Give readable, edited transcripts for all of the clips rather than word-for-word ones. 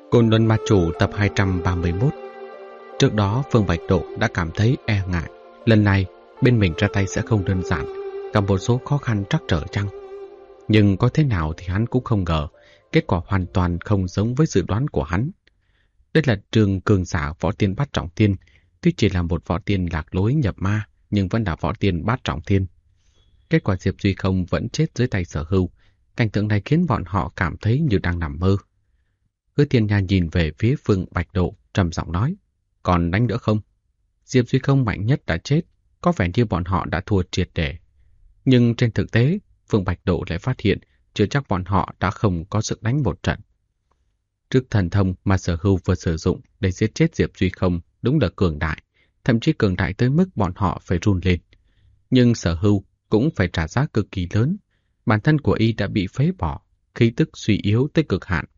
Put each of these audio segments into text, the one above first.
Côn Luân Ma Chủ tập 231. Trước đó Phương Bạch Độ đã cảm thấy e ngại. Lần này bên mình ra tay sẽ không đơn giản, gặp một số khó khăn trắc trở chăng. Nhưng có thế nào thì hắn cũng không ngờ, kết quả hoàn toàn không giống với dự đoán của hắn. Đây là trường cường giả võ tiên bát trọng thiên, tuy chỉ là một võ tiên lạc lối nhập ma, nhưng vẫn là võ tiên bát trọng thiên. Kết quả Diệp Duy Không vẫn chết dưới tay Sở Hưu. Cảnh tượng này khiến bọn họ cảm thấy như đang nằm mơ. Hứa Thiên Nha nhìn về phía Phương Bạch Độ, trầm giọng nói: còn đánh nữa không? Diệp Duy Không mạnh nhất đã chết, có vẻ như bọn họ đã thua triệt để. Nhưng trên thực tế, Phương Bạch Độ lại phát hiện chưa chắc bọn họ đã không có sức đánh một trận. Trước thần thông mà Sở Hưu vừa sử dụng để giết chết Diệp Duy Không đúng là cường đại, thậm chí cường đại tới mức bọn họ phải run lên. Nhưng Sở Hưu cũng phải trả giá cực kỳ lớn. Bản thân của y đã bị phế bỏ, khí tức suy yếu tới cực hạn.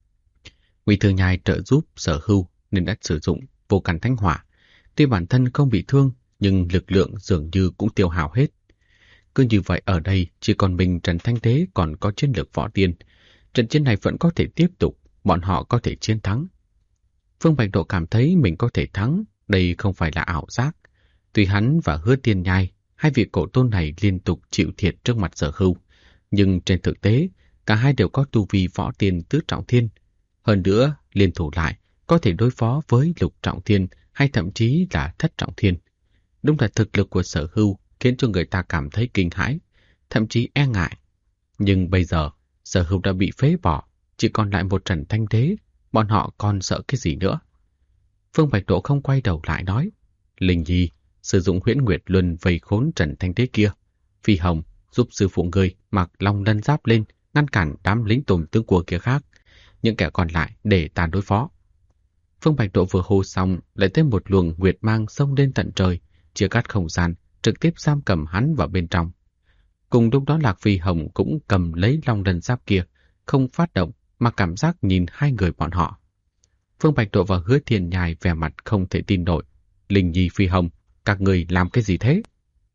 Ngụy Thừa Nhai trợ giúp Sở Hưu nên đã sử dụng vô căn thánh hỏa. Tuy bản thân không bị thương, nhưng lực lượng dường như cũng tiêu hao hết. Cứ như vậy ở đây chỉ còn mình Trần Thanh Tế còn có chiến lược võ tiên. Trận chiến này vẫn có thể tiếp tục, bọn họ có thể chiến thắng. Phương Bạch Độ cảm thấy mình có thể thắng, đây không phải là ảo giác. Tuy hắn và Hứa Tiên Nhai, hai vị cổ tôn này liên tục chịu thiệt trước mặt Sở Hưu, nhưng trên thực tế, cả hai đều có tu vi võ tiên tứ trọng thiên. Hơn nữa, liên thủ lại, có thể đối phó với lục trọng thiên hay thậm chí là thất trọng thiên. Đúng là thực lực của Sở Hưu khiến cho người ta cảm thấy kinh hãi, thậm chí e ngại. Nhưng bây giờ, Sở Hưu đã bị phế bỏ, chỉ còn lại một Trần Thanh Tế, bọn họ còn sợ cái gì nữa? Phương Bạch Độ không quay đầu lại nói: Linh Nhi, sử dụng Huyễn Nguyệt Luân vây khốn Trần Thanh Tế kia. Phi Hồng giúp sư phụ người mặc long lân giáp lên, ngăn cản đám lính tùm tướng của kia khác. Những kẻ còn lại để ta đối phó. Phương Bạch Độ vừa hô xong, lại thêm một luồng nguyệt mang xông lên tận trời, chia cắt không gian, trực tiếp giam cầm hắn vào bên trong. Cùng lúc đó Lạc Phi Hồng cũng cầm lấy long lân giáp kia, không phát động mà cảm giác nhìn hai người bọn họ. Phương Bạch Độ và Hứa Thiên Nhai vẻ mặt không thể tin nổi. Linh Nhi, Phi Hồng, các người làm cái gì thế?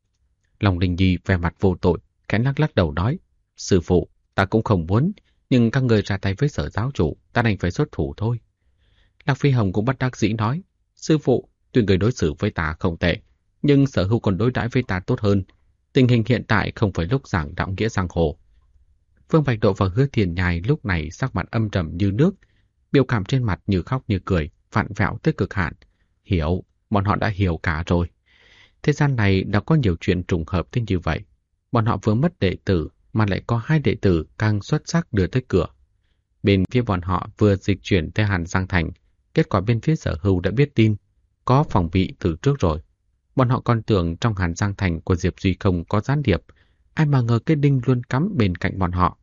Long Linh Nhi vẻ mặt vô tội, khẽ lắc lắc đầu nói: Sư phụ, ta cũng không muốn, nhưng các người ra tay với Sở giáo chủ, ta đành phải xuất thủ thôi. Lạc Phi Hồng cũng bất đắc dĩ nói: Sư phụ, tuy người đối xử với ta không tệ, nhưng Sở Hưu còn đối đãi với ta tốt hơn. Tình hình hiện tại không phải lúc giảng đạo nghĩa giang hồ. Phương Bạch Độ và Hứa Thiên Nhai lúc này sắc mặt âm trầm như nước, biểu cảm trên mặt như khóc như cười, vặn vẹo tới cực hạn. Hiểu, bọn họ đã hiểu cả rồi. Thế gian này đã có nhiều chuyện trùng hợp tới như vậy. Bọn họ vừa mất đệ tử mà lại có hai đệ tử càng xuất sắc đưa tới cửa. Bên phía bọn họ vừa dịch chuyển tới Hàn Giang Thành, kết quả bên phía Sở Hưu đã biết tin, có phòng bị từ trước rồi. Bọn họ còn tưởng trong Hàn Giang Thành của Diệp Duy Không có gián điệp, ai mà ngờ cái đinh luôn cắm bên cạnh bọn họ.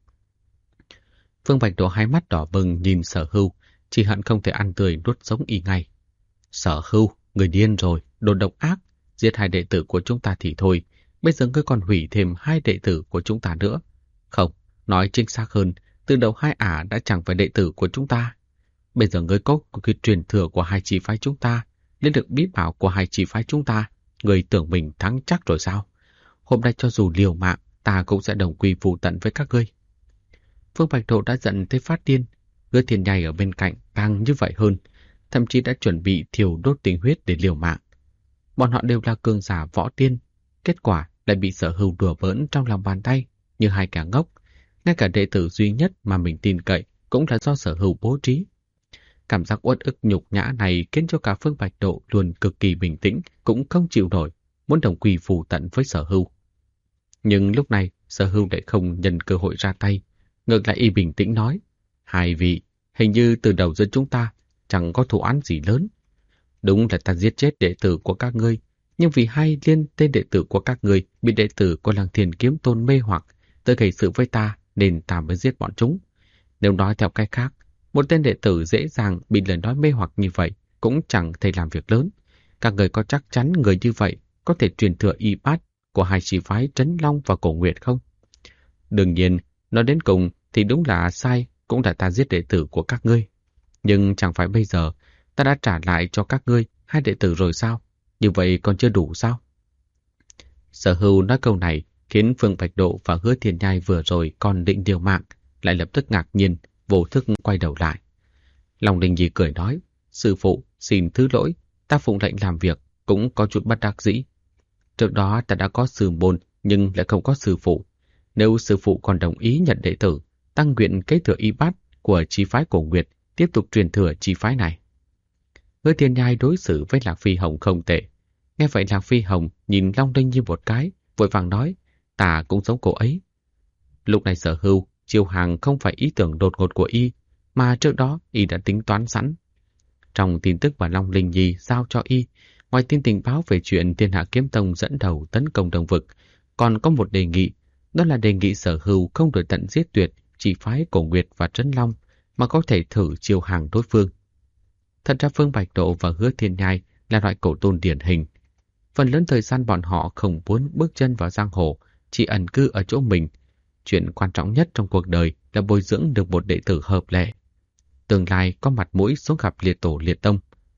Phương Bạch Độ hai mắt đỏ bừng nhìn Sở Hưu, chỉ hận không thể ăn tươi nuốt sống y ngay. Sở Hưu, người điên rồi, đồ độc ác, giết hai đệ tử của chúng ta thì thôi, bây giờ ngươi còn hủy thêm hai đệ tử của chúng ta nữa. Không, nói chính xác hơn, từ đầu hai ả đã chẳng phải đệ tử của chúng ta. Bây giờ ngươi có cái truyền thừa của hai chi phái chúng ta, lấy được bí bảo của hai chi phái chúng ta, ngươi tưởng mình thắng chắc rồi sao? Hôm nay cho dù liều mạng, ta cũng sẽ đồng quy vu tận với các ngươi. Phương Bạch Độ đã giận tới phát điên, Hứa Thiên Nhai ở bên cạnh càng như vậy hơn, thậm chí đã chuẩn bị thiêu đốt tinh huyết để liều mạng. Bọn họ đều là cường giả võ tiên, kết quả lại bị Sở Hưu đùa bỡn trong lòng bàn tay như hai kẻ ngốc. Ngay cả đệ tử duy nhất mà mình tin cậy cũng là do Sở Hưu bố trí. Cảm giác uất ức nhục nhã này khiến cho cả Phương Bạch Độ luôn cực kỳ bình tĩnh, cũng không chịu nổi, muốn đồng quy vu tận với Sở Hưu. Nhưng lúc này Sở Hưu lại không nhân cơ hội ra tay, ngược lại y bình tĩnh nói: Hai vị, hình như từ đầu giữa chúng ta chẳng có thù oán gì lớn. Đúng là ta giết chết đệ tử của các ngươi, nhưng vì hai liên tên đệ tử của các ngươi bị đệ tử của Lăng Thiên Kiếm Tôn mê hoặc tới gây sự với ta, nên ta mới giết bọn chúng. Nếu nói theo cách khác, một tên đệ tử dễ dàng bị lời nói mê hoặc như vậy cũng chẳng thể làm việc lớn. Các người có chắc chắn người như vậy có thể truyền thừa y bát của hai chi phái Trấn Long và Cổ Nguyệt không? Đương nhiên, nói đến cùng thì đúng là sai, cũng là ta giết đệ tử của các ngươi. Nhưng chẳng phải bây giờ ta đã trả lại cho các ngươi hai đệ tử rồi sao? Như vậy còn chưa đủ sao? Sở Hưu nói câu này khiến Phương Bạch Độ và Hứa Thiên Nhai vừa rồi còn định liều mạng, lại lập tức ngạc nhiên, vô thức quay đầu lại. Long Linh Nhi cười nói, sư phụ, xin thứ lỗi, ta phụng lệnh làm việc, cũng có chút bất đắc dĩ. Trước đó ta đã có sư môn, nhưng lại không có sư phụ. Nếu sư phụ còn đồng ý nhận đệ tử, tăng nguyện kế thừa y bát của chi phái Cổ Nguyệt, tiếp tục truyền thừa chi phái này. Hứa Thiên Nhai đối xử với Lạc Phi Hồng không tệ. Nghe vậy Lạc Phi Hồng nhìn Long Linh Nhi một cái, vội vàng nói, ta cũng giống cô ấy. Lúc này Sở Hưu, chiêu hàng không phải ý tưởng đột ngột của y, mà trước đó y đã tính toán sẵn. Trong tin tức mà Long Linh Nhi giao cho y, ngoài tin tình báo về chuyện Thiên Hạ Kiếm Tông dẫn đầu tấn công Đông Vực, còn có một đề nghị, đó là đề nghị Sở Hưu không được tận giết tuyệt chỉ phái Cổ Nguyệt và Trấn Long, mà có thể thử chiêu hàng đối phương. Thật ra Phương Bạch Độ và Hứa Thiên Nhai là loại cổ tôn điển hình. Phần lớn thời gian bọn họ không muốn bước chân vào giang hồ, chỉ ẩn cư ở chỗ mình. Chuyện quan trọng nhất trong cuộc đời là bồi dưỡng được một đệ tử hợp lệ. Tương lai có mặt mũi xuống gặp liệt tổ liệt tông.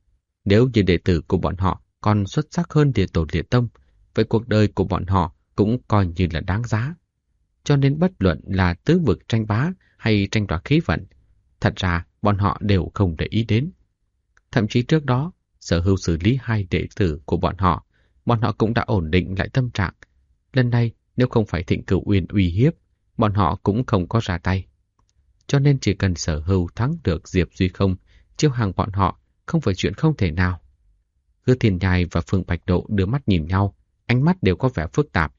Nếu như đệ tử của bọn họ còn xuất sắc hơn liệt tổ liệt tông, vậy cuộc đời của bọn họ cũng coi như là đáng giá. Cho nên bất luận là tứ vực tranh bá hay tranh đoạt khí vận, thật ra bọn họ đều không để ý đến. Thậm chí trước đó, Sở Hưu xử lý 2 đệ tử của bọn họ cũng đã ổn định lại tâm trạng. Lần này, nếu không phải Thịnh Cửu Uyên uy hiếp, bọn họ cũng không có ra tay. Cho nên chỉ cần Sở Hưu thắng được Diệp Duy Không, chiêu hàng bọn họ không phải chuyện không thể nào. Hứa Thiên Nhai và Phương Bạch Độ đưa mắt nhìn nhau, ánh mắt đều có vẻ phức tạp.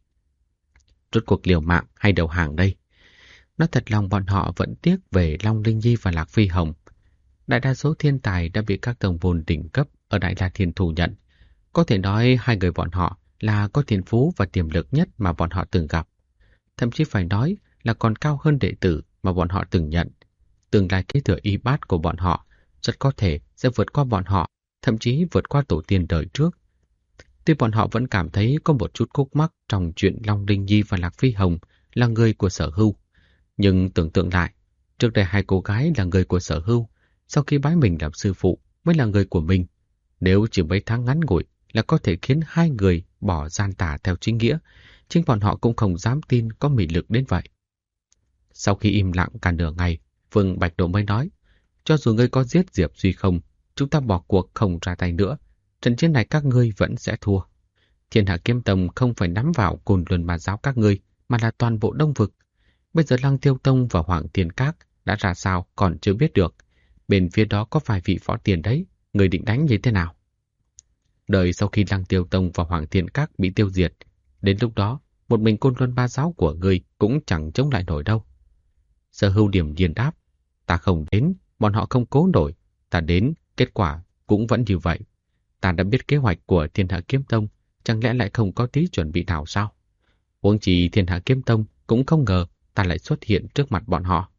Rốt cuộc liều mạng hay đầu hàng đây? Nói thật lòng bọn họ vẫn tiếc về Long Linh Nhi và Lạc Phi Hồng. Đại đa số thiên tài đã bị các tông môn đỉnh cấp ở Đại La Thiên thu nhận. Có thể nói 2 người bọn họ là có thiên phú và tiềm lực nhất mà bọn họ từng gặp. Thậm chí phải nói là còn cao hơn đệ tử mà bọn họ từng nhận. Tương lai kế thừa y bát của bọn họ rất có thể sẽ vượt qua bọn họ, thậm chí vượt qua tổ tiên đời trước. Tuy bọn họ vẫn cảm thấy có một chút khúc mắc trong chuyện Long Linh Nhi và Lạc Phi Hồng là người của Sở Hưu. Nhưng tưởng tượng lại, trước đây 2 cô gái là người của Sở Hưu, sau khi bái mình làm sư phụ mới là người của mình. Nếu chỉ mấy tháng ngắn ngủi là có thể khiến 2 người bỏ gian tà theo chính nghĩa, chính bọn họ cũng không dám tin có mị lực đến vậy. Sau khi im lặng cả nửa ngày, Phương Bạch Độ mới nói, cho dù ngươi có giết Diệp Duy Không, chúng ta bỏ cuộc không ra tay nữa. Trận chiến này các ngươi vẫn sẽ thua. Thiên Hạ Kiếm Tông không phải nắm vào Côn Luân Ma Giáo các ngươi, mà là toàn bộ Đông Vực. Bây giờ Lăng Tiêu Tông và Hoàng Thiên Các đã ra sao còn chưa biết được. Bên phía đó có vài vị phó tiền đấy, người định đánh như thế nào? Đợi sau khi Lăng Tiêu Tông và Hoàng Thiên Các bị tiêu diệt, đến lúc đó, một mình Côn Luân Ma Giáo của ngươi cũng chẳng chống lại nổi đâu. Sở Hưu điểm nhiên đáp, ta không đến, bọn họ không cố nổi, ta đến, kết quả cũng vẫn như vậy. Ta đã biết kế hoạch của Thiên Hạ Kiếm Tông, chẳng lẽ lại không có tí chuẩn bị nào sao? Huống chi Thiên Hạ Kiếm Tông cũng không ngờ ta lại xuất hiện trước mặt bọn họ.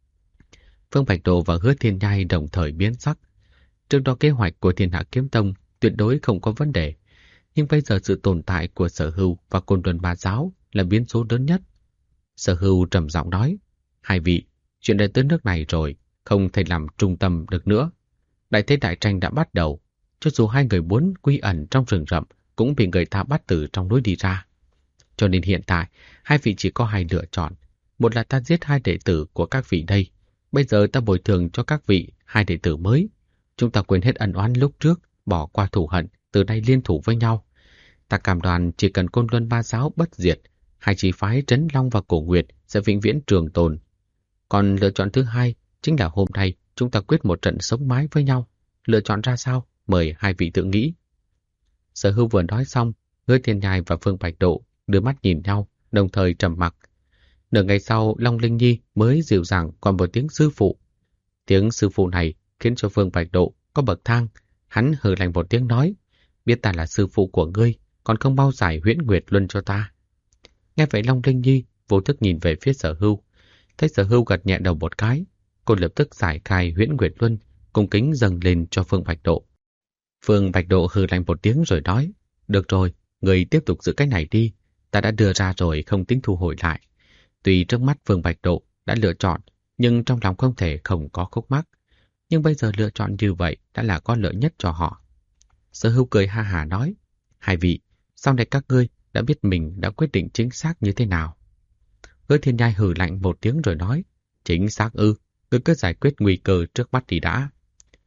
Phương Bạch Độ và Hứa Thiên Nhai đồng thời biến sắc. Trước đó kế hoạch của Thiên Hạ Kiếm Tông tuyệt đối không có vấn đề, nhưng bây giờ sự tồn tại của Sở Hưu và Côn Luân Ma Giáo là biến số lớn nhất. Sở Hưu trầm giọng nói, 2 vị, chuyện đã tới nước này rồi, không thể làm trung tâm được nữa. Đại thế đại tranh đã bắt đầu, cho dù 2 người muốn quy ẩn trong rừng rậm cũng bị người ta bắt từ trong núi đi ra. Cho nên hiện tại, 2 vị chỉ có 2 lựa chọn. Một là ta giết 2 đệ tử của các vị đây. Bây giờ ta bồi thường cho các vị 2 đệ tử mới. Chúng ta quên hết ân oán lúc trước, bỏ qua thù hận, từ nay liên thủ với nhau. Ta cam đoan chỉ cần Côn Luân Ma Giáo bất diệt, 2 chi phái Trấn Long và Cổ Nguyệt sẽ vĩnh viễn trường tồn. Còn lựa chọn thứ 2 chính là hôm nay chúng ta quyết một trận sống mái với nhau. Lựa chọn ra sao? Mời 2 vị tự nghĩ. Sở Hưu vừa nói xong, Hứa Thiên Nhai và Phương Bạch Độ đưa mắt nhìn nhau, đồng thời trầm mặc. Nửa ngày sau, Long Linh Nhi mới dịu dàng còn một tiếng sư phụ. Tiếng sư phụ này khiến cho Phương Bạch Độ có bậc thang. Hắn hừ lạnh một tiếng nói, biết ta là sư phụ của ngươi, còn không bao giải Huyễn Nguyệt Luân cho ta. Nghe vậy Long Linh Nhi vô thức nhìn về phía Sở Hưu. Thấy Sở Hưu gật nhẹ đầu một cái, cô lập tức giải khai Huyễn Nguyệt Luân, cung kính dâng lên cho Phương Bạch Độ. Phương Bạch Độ hừ lạnh một tiếng rồi nói, được rồi, người tiếp tục giữ cái này đi, ta đã đưa ra rồi không tính thu hồi lại. Tuy trước mắt Phương Bạch Độ đã lựa chọn, nhưng trong lòng không thể không có khúc mắc. Nhưng bây giờ lựa chọn như vậy đã là có lợi nhất cho họ. Sở Hưu cười ha hả nói, 2 vị, sau này các ngươi đã biết mình đã quyết định chính xác như thế nào. Hứa Thiên Nhai hừ lạnh một tiếng rồi nói, chính xác ư, ngươi cứ giải quyết nguy cơ trước mắt thì đã.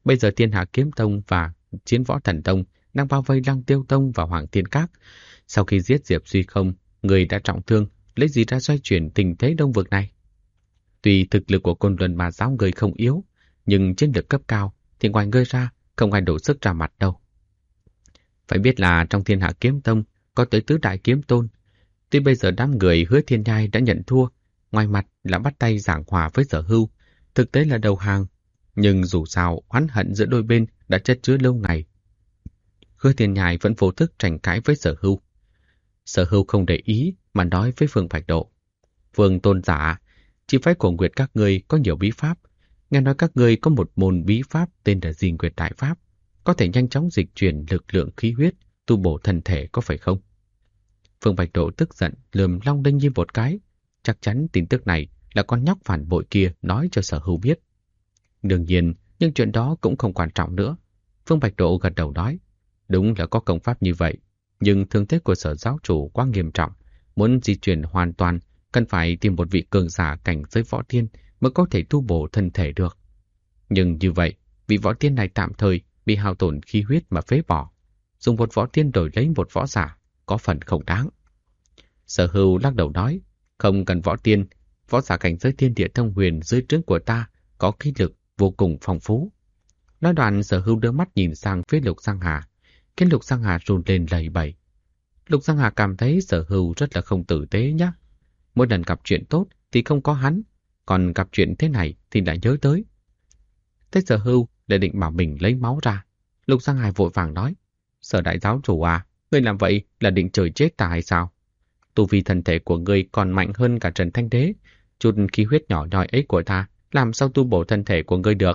Bây giờ Thiên Hạ Kiếm Tông và Chiến Võ Thần Tông đang bao vây Lăng Tiêu Tông và Hoàng Thiên Các. Sau khi giết Diệp Duy Không, người đã trọng thương, lấy gì ra xoay chuyển tình thế đông vực này? Tuy thực lực của Côn Luân Ma Giáo người không yếu, nhưng chiến lược cấp cao thì ngoài ngươi ra không ai đủ sức ra mặt đâu. Phải biết là trong Thiên Hạ Kiếm Tông có tới tứ đại kiếm tôn. Tuy bây giờ đám người Hứa Thiên Nhai đã nhận thua, ngoài mặt là bắt tay giảng hòa với Sở Hưu, thực tế là đầu hàng. Nhưng dù sao oán hận giữa đôi bên đã chất chứa lâu ngày. Hứa Thiên Nhai vẫn vô thức tranh cãi với Sở Hưu. Sở Hưu không để ý mà nói với Phương Bạch Độ: Phương tôn giả, chi phái của Nguyệt các ngươi có nhiều bí pháp. Nghe nói các ngươi có một môn bí pháp tên là Di Nguyệt Đại Pháp, có thể nhanh chóng dịch chuyển lực lượng khí huyết, tu bổ thân thể, có phải không? Phương Bạch Độ tức giận lườm Long Đinh Nhi một cái. Chắc chắn tin tức này là con nhóc phản bội kia nói cho Sở Hưu biết. Đương nhiên, nhưng chuyện đó cũng không quan trọng nữa. Phương Bạch Độ gật đầu nói: Đúng là có công pháp như vậy, nhưng thương thế của Sở giáo chủ quá nghiêm trọng, muốn di chuyển hoàn toàn cần phải tìm một vị cường giả cảnh giới võ tiên mới có thể tu bổ thân thể được. Nhưng như vậy, vị võ tiên này tạm thời bị hao tổn khí huyết mà phế bỏ, dùng một võ tiên đổi lấy một võ giả, có phần không đáng. Sở Hưu lắc đầu nói: Không cần võ tiên, võ giả cảnh giới thiên địa thông huyền dưới trướng của ta có khí lực vô cùng phong phú. Nói đoạn, Sở Hưu đưa mắt nhìn sang phía Lục Giang Hà, khiến Lục Giang Hà run lên lẩy bẩy. Lục Giang Hà cảm thấy Sở Hưu rất là không tử tế nhá. Mỗi lần gặp chuyện tốt thì không có hắn, còn gặp chuyện thế này thì lại nhớ tới. Thế Sở Hưu lại định bảo mình lấy máu ra. Lục Giang Hà vội vàng nói: Sở đại giáo chủ à, ngươi làm vậy là định trời chết ta hay sao? Tu vi thân thể của ngươi còn mạnh hơn cả Trần Thanh Đế, chút khí huyết nhỏ nhoi ấy của ta làm sao tu bổ thân thể của ngươi được?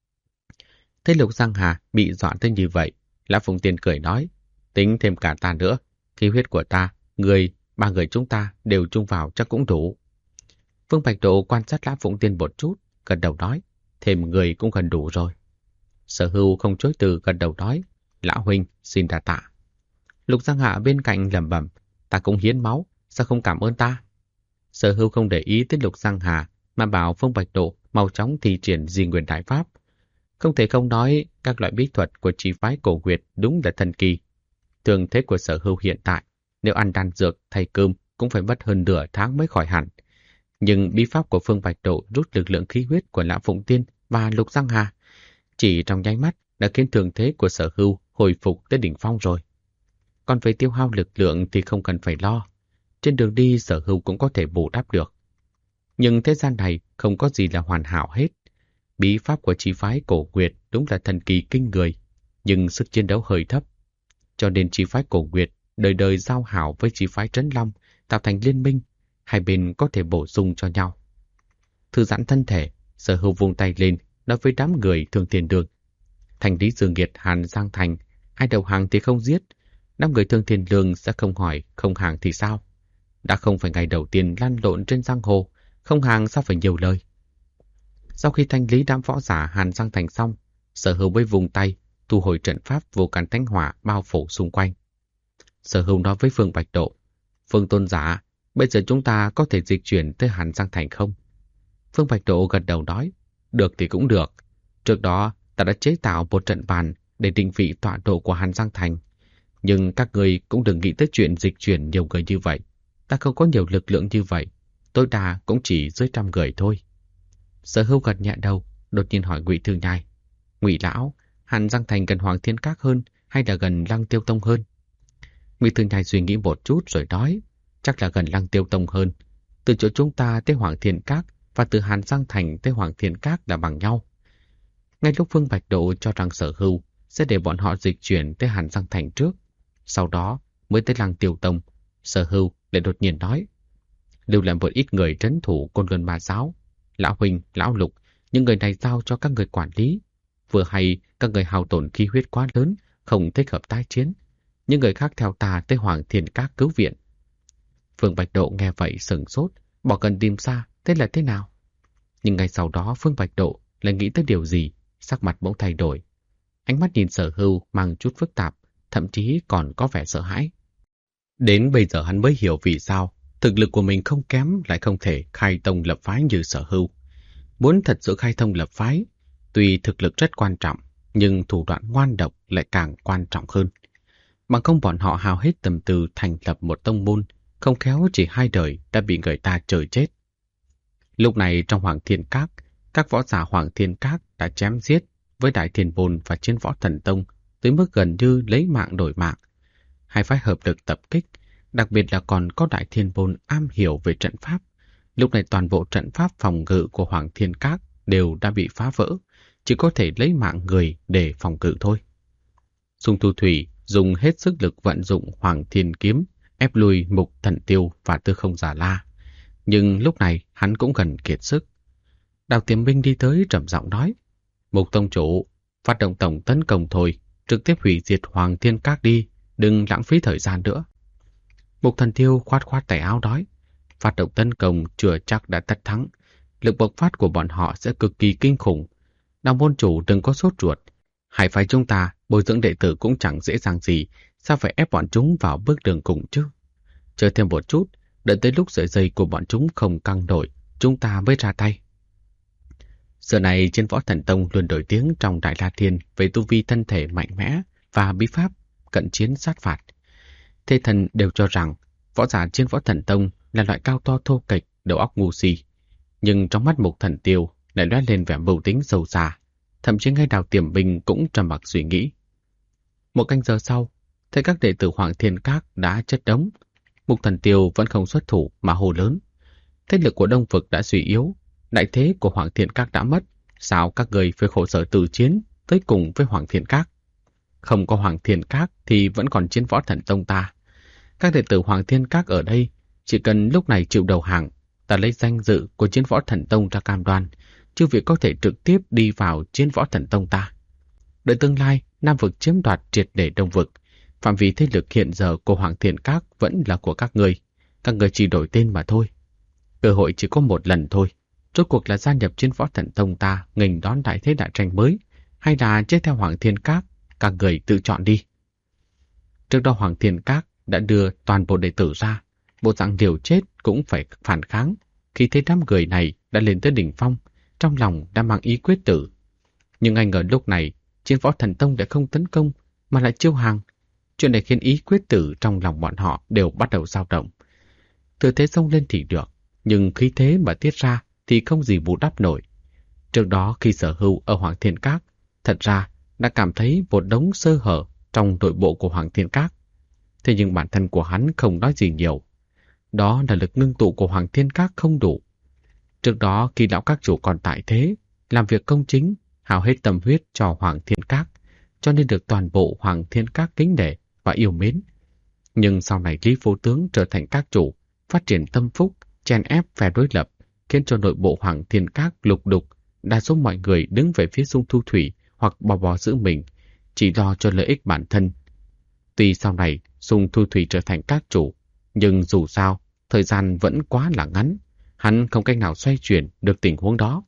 Thế Lục Giang Hà bị dọa tới như vậy, Lã Phụng Tiên cười nói: Tính thêm cả ta nữa, khí huyết của ta, ngươi, ba người chúng ta đều chung vào chắc cũng đủ. Phương Bạch Độ quan sát Lã Phụng Tiên một chút, gật đầu nói: Thêm người cũng gần đủ rồi. Sở Hưu không chối từ gật đầu nói: Lão huynh xin đa tạ. Lục Giang Hạ bên cạnh lẩm bẩm: Ta cũng hiến máu, sao không cảm ơn ta? Sở Hưu không để ý tới Lục Giang Hà mà bảo Phương Bạch Độ mau chóng thi triển Di Nguyệt Đại Pháp. Không thể không nói, các loại bí thuật của chi phái Cổ Nguyệt đúng là thần kỳ. Thương thế của Sở Hưu hiện tại, nếu ăn đan dược thay cơm cũng phải mất hơn nửa tháng mới khỏi hẳn. Nhưng bí pháp của Phương Bạch Độ rút lực lượng khí huyết của Lã Phụng Tiên và Lục Giang Hà chỉ trong nháy mắt đã khiến thương thế của Sở Hưu hồi phục tới đỉnh phong rồi. Còn về tiêu hao lực lượng thì không cần phải lo. Trên đường đi Sở Hưu cũng có thể bù đắp được. Nhưng thế gian này không có gì là hoàn hảo hết. Bí pháp của chi phái Cổ Nguyệt đúng là thần kỳ kinh người, nhưng sức chiến đấu hơi thấp. Cho nên chi phái Cổ Nguyệt đời đời giao hảo với chi phái Trấn Long, tạo thành liên minh, hai bên có thể bổ sung cho nhau. Thư giãn thân thể, Sở Hưu vung tay lên nói với đám người Thương Thiên Đường: Thành Lý Dương Nghiệt, Hàn Giang Thành, ai đầu hàng thì không giết. Đám người Thương Thiên Đường sẽ không hỏi không hàng thì sao? Đã không phải ngày đầu tiên lăn lộn trên giang hồ, không hàng sao phải nhiều lời. Sau khi thanh lý đám võ giả Hàn Giang Thành xong, Sở Hưu mới vùng tay thu hồi trận pháp vô can thánh hỏa bao phủ xung quanh. Sở Hưu nói với Phương Bạch Độ: Phương tôn giả, bây giờ chúng ta có thể dịch chuyển tới Hàn Giang Thành không? Phương Bạch Độ gật đầu nói: Được thì cũng được. Trước đó ta đã chế tạo một trận bàn để định vị tọa độ của Hàn Giang Thành. Nhưng các người cũng đừng nghĩ tới chuyện dịch chuyển nhiều người như vậy. Ta không có nhiều lực lượng như vậy, tối đa cũng chỉ dưới 100 người thôi. Sở Hưu gật nhẹ đầu, đột nhiên hỏi Ngụy Thương Nhai: Ngụy lão, Hàn Giang Thành gần Hoàng Thiên Các hơn hay là gần Lăng Tiêu Tông hơn? Ngụy Thương Nhai suy nghĩ một chút rồi nói: Chắc là gần Lăng Tiêu Tông hơn. Từ chỗ chúng ta tới Hoàng Thiên Các và từ Hàn Giang Thành tới Hoàng Thiên Các là bằng nhau. Ngay lúc Phương Bạch Độ cho rằng Sở Hưu sẽ để bọn họ dịch chuyển tới Hàn Giang Thành trước, sau đó mới tới Lăng Tiêu Tông, Sở Hưu lại đột nhiên nói: Lưu lại một ít người trấn thủ Côn Luân Ma Giáo. Lão huynh, lão Lục, những người này giao cho các người quản lý. Vừa hay các người hao tổn khí huyết quá lớn, không thích hợp tái chiến. Những người khác theo ta tới Hoàng Thiên Các cứu viện. Phương Bạch Độ nghe vậy sửng sốt, bỏ cần tìm xa, thế là thế nào? Nhưng ngay sau đó Phương Bạch Độ lại nghĩ tới điều gì, sắc mặt bỗng thay đổi. Ánh mắt nhìn Sở Hưu mang chút phức tạp, thậm chí còn có vẻ sợ hãi. Đến bây giờ hắn mới hiểu vì sao thực lực của mình không kém lại không thể khai tông lập phái như Sở Hưu. Muốn thật sự khai thông lập phái, tuy thực lực rất quan trọng, nhưng thủ đoạn ngoan độc lại càng quan trọng hơn. Bằng không bọn họ hao hết tâm tư thành lập một tông môn, không khéo chỉ 2 đời đã bị người ta trời chết. Lúc này trong Hoàng Thiên Các, các võ giả Hoàng Thiên Các đã chém giết với Đại Thiên Bồn và Chiến Võ Thần Tông tới mức gần như lấy mạng đổi mạng. Hai phái hợp lực tập kích, đặc biệt là còn có Đại Thiên Bồn am hiểu về trận pháp. Lúc này toàn bộ trận pháp phòng ngự của Hoàng Thiên Các đều đã bị phá vỡ, chỉ có thể lấy mạng người để phòng ngự thôi. Sung Thu Thủy dùng hết sức lực vận dụng Hoàng Thiên Kiếm, ép lui Mục Thần Tiêu và Tư Không Già La. Nhưng lúc này hắn cũng gần kiệt sức. Đào Tiềm Binh đi tới trầm giọng nói, Mục Tông Chủ, phát động tổng tấn công thôi, trực tiếp hủy diệt Hoàng Thiên Các đi, đừng lãng phí thời gian nữa. Mục Thần Tiêu khoát khoát tay áo nói, phát động tấn công chưa chắc đã tất thắng, lực bộc phát của bọn họ sẽ cực kỳ kinh khủng. Đào môn chủ đừng có sốt ruột, hai phái chúng ta bồi dưỡng đệ tử cũng chẳng dễ dàng gì, sao phải ép bọn chúng vào bước đường cùng chứ? Chờ thêm một chút, đợi tới lúc sợi dây của bọn chúng không căng nổi, chúng ta mới ra tay. Giờ này trên Võ Thần Tông luôn nổi tiếng trong Đại La Thiên về tu vi thân thể mạnh mẽ và bí pháp cận chiến sát phạt. Thế thần đều cho rằng võ giả trên Võ Thần Tông là loại cao to thô kệch, đầu óc ngu si. Nhưng trong mắt Mục Thần Tiêu lại lóe lên vẻ mưu tính sâu xa, thậm chí ngay Đào Tiềm Binh cũng trầm mặc suy nghĩ. Một canh giờ sau, thấy các đệ tử Hoàng Thiên Các đã chất đống. Mục Thần Tiêu vẫn không xuất thủ mà hô lớn. Thế lực của Đông Vực đã suy yếu, đại thế của Hoàng Thiên Các đã mất, sao các người phải khổ sở tự chiến tới cùng với Hoàng Thiên Các? Không có Hoàng Thiên Các thì vẫn còn Chiến Võ Thần Tông ta. Các đệ tử Hoàng Thiên Các ở đây chỉ cần lúc này chịu đầu hàng, ta lấy danh dự của Chiến Võ Thần Tông ra cam đoan, chư vị có thể trực tiếp đi vào Chiến Võ Thần Tông ta. Đợi tương lai Nam Vực chiếm đoạt triệt để Đông Vực, phạm vi thế lực hiện giờ của Hoàng Thiên Các vẫn là của các người chỉ đổi tên mà thôi. Cơ hội chỉ có một lần thôi, rốt cuộc là gia nhập Chiến Võ Thần Tông ta nghênh đón đại thế đại tranh mới, hay là chết theo Hoàng Thiên Các, các người tự chọn đi. Trước đó Hoàng Thiên Các đã đưa toàn bộ đệ tử ra, bộ dạng liều chết cũng phải phản kháng. Khi thấy đám người này đã lên tới đỉnh phong, trong lòng đã mang ý quyết tử. Nhưng ai ngờ lúc này Chiến Võ Thần Tông đã không tấn công mà lại chiêu hàng. Chuyện này khiến ý quyết tử trong lòng bọn họ đều bắt đầu dao động. Tư thế xông lên thì được, nhưng khí thế mà tiết ra thì không gì bù đắp nổi. Trước đó khi sở hữu ở Hoàng Thiên Các, thật ra đã cảm thấy một đống sơ hở trong nội bộ của Hoàng Thiên Các. Thế nhưng bản thân của hắn không nói gì nhiều. Đó là lực ngưng tụ của Hoàng Thiên Các không đủ. Trước đó khi lão các chủ còn tại thế, làm việc công chính, hao hết tâm huyết cho Hoàng Thiên Các, cho nên được toàn bộ Hoàng Thiên Các kính nể và yêu mến. Nhưng sau này Lý Vô Tướng trở thành các chủ, phát triển tâm phúc, chèn ép phe đối lập, khiến cho nội bộ Hoàng Thiên Các lục đục, đa số mọi người đứng về phía Sung Thu Thủy hoặc bỏ giữ mình, chỉ lo cho lợi ích bản thân. Tuy sau này Sung Thu Thủy trở thành các chủ, nhưng dù sao, thời gian vẫn quá là ngắn, hắn không cách nào xoay chuyển được tình huống đó.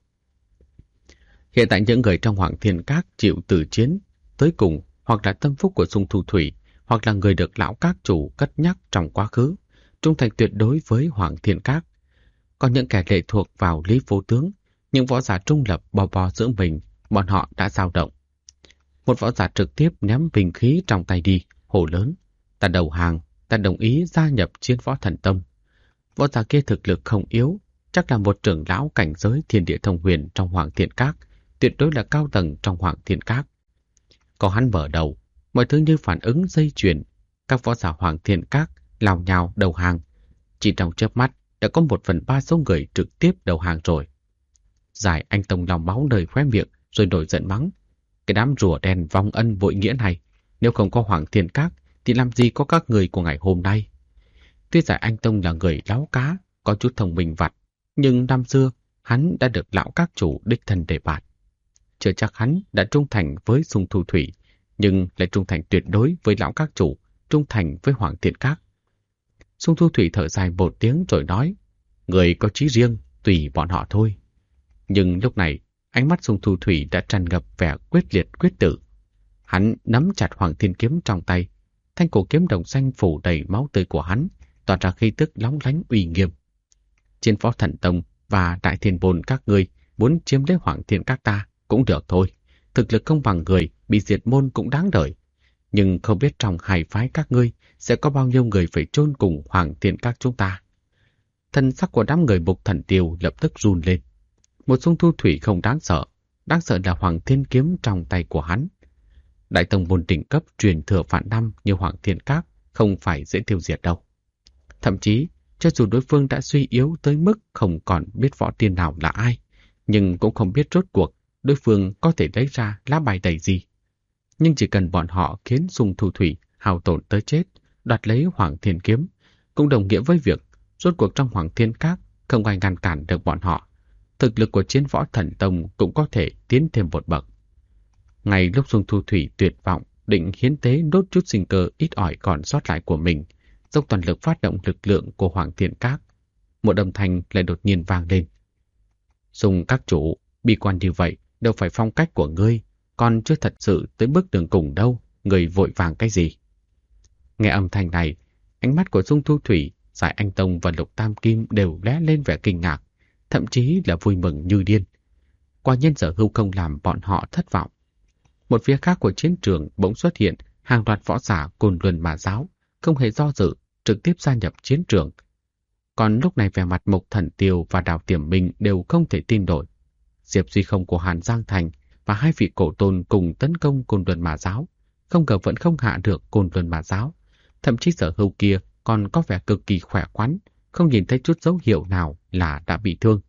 Hiện tại những người trong Hoàng Thiên Các chịu tử chiến tới cùng, hoặc là tâm phúc của Sung Thu Thủy, hoặc là người được lão các chủ cất nhắc trong quá khứ, trung thành tuyệt đối với Hoàng Thiên Các. Còn những kẻ lệ thuộc vào Lý Vô Tướng, những võ giả trung lập bò giữa mình, bọn họ đã dao động. Một võ giả trực tiếp ném bình khí trong tay đi, hô lớn: ta đầu hàng, ta đồng ý gia nhập Chiến Võ Thần Tông. Võ giả kia thực lực không yếu, chắc là một trưởng lão cảnh giới thiên địa thông huyền trong Hoàng Thiên Các, tuyệt đối là cao tầng trong Hoàng Thiên Các. Có hắn mở đầu, mọi thứ như phản ứng dây chuyền, các võ giả Hoàng Thiên Các lao nhào đầu hàng. Chỉ trong chớp mắt đã có 1/3 số người trực tiếp đầu hàng rồi. Giải Anh Tông lòng máu nơi khóe miệng rồi nổi giận mắng: cái đám rùa đen vong ân vội nghĩa này, nếu không có Hoàng Thiên Các thì làm gì có các người của ngày hôm nay. Tuy Giải Anh Tông là người láo cá, có chút thông minh vặt, nhưng năm xưa hắn đã được lão các chủ đích thân đề bạt. Chưa chắc hắn đã trung thành với Sung Thu Thủy, nhưng lại trung thành tuyệt đối với lão các chủ, trung thành với Hoàng Thiên Các. Sung Thu Thủy thở dài một tiếng rồi nói: người có chí riêng, tùy bọn họ thôi. Nhưng lúc này, ánh mắt Sung Thu Thủy đã tràn ngập vẻ quyết liệt quyết tử. Hắn nắm chặt Hoàng Thiên Kiếm trong tay, thanh cổ kiếm đồng xanh phủ đầy máu tươi của hắn, tỏa ra khí tức lóng lánh uy nghiêm. Chiến Võ Thần Tông và Đại Thiên Bồn các ngươi muốn chiếm lấy Hoàng Thiên Các ta cũng được thôi. Thực lực không bằng người bị diệt môn cũng đáng đời. Nhưng không biết trong hai phái các ngươi sẽ có bao nhiêu người phải chôn cùng Hoàng Thiên Các chúng ta. Thân sắc của đám người Mục Thần Tiêu lập tức run lên. Một xung thu thủy không đáng sợ là Hoàng Thiên Kiếm trong tay của hắn. Đại tông môn đỉnh cấp truyền thừa vạn năm như Hoàng Thiên Các không phải dễ tiêu diệt đâu. Thậm chí, cho dù đối phương đã suy yếu tới mức không còn biết võ tiên nào là ai, nhưng cũng không biết rốt cuộc đối phương có thể lấy ra lá bài tẩy gì. Nhưng chỉ cần bọn họ khiến xung thu thủy hao tổn tới chết, đoạt lấy Hoàng Thiên Kiếm, cũng đồng nghĩa với việc rốt cuộc trong Hoàng Thiên Các không ai ngăn cản được bọn họ. Thực lực của Chiến Võ Thần Tông cũng có thể tiến thêm một bậc. Ngay lúc xung thu thủy tuyệt vọng, định hiến tế đốt chút sinh cơ ít ỏi còn sót lại của mình, dốc toàn lực phát động lực lượng của Hoàng Thiên Các, một âm thanh lại đột nhiên vang lên. Xung các chủ, bi quan như vậy đâu phải phong cách của ngươi, còn chưa thật sự tới bước đường cùng đâu, người vội vàng cái gì? Nghe âm thanh này, ánh mắt của Xung Thu Thủy, Giải Anh Tông và Lục Tam Kim đều lóe lên vẻ kinh ngạc, thậm chí là vui mừng như điên. Quả nhiên Sở Hưu không làm bọn họ thất vọng. Một phía khác của chiến trường bỗng xuất hiện hàng loạt võ giả Côn Luân Mà Giáo, không hề do dự, trực tiếp gia nhập chiến trường. Còn lúc này vẻ mặt Mục Thần Tiêu và Đào Tiềm Minh đều không thể tin nổi. Diệp Duy Không của Hàn Giang Thành và hai vị cổ tôn cùng tấn công Côn Luân Mà Giáo, không ngờ vẫn không hạ được Côn Luân Mà Giáo. Thậm chí Sở Hưu kia còn có vẻ cực kỳ khỏe khoắn, không nhìn thấy chút dấu hiệu nào là đã bị thương.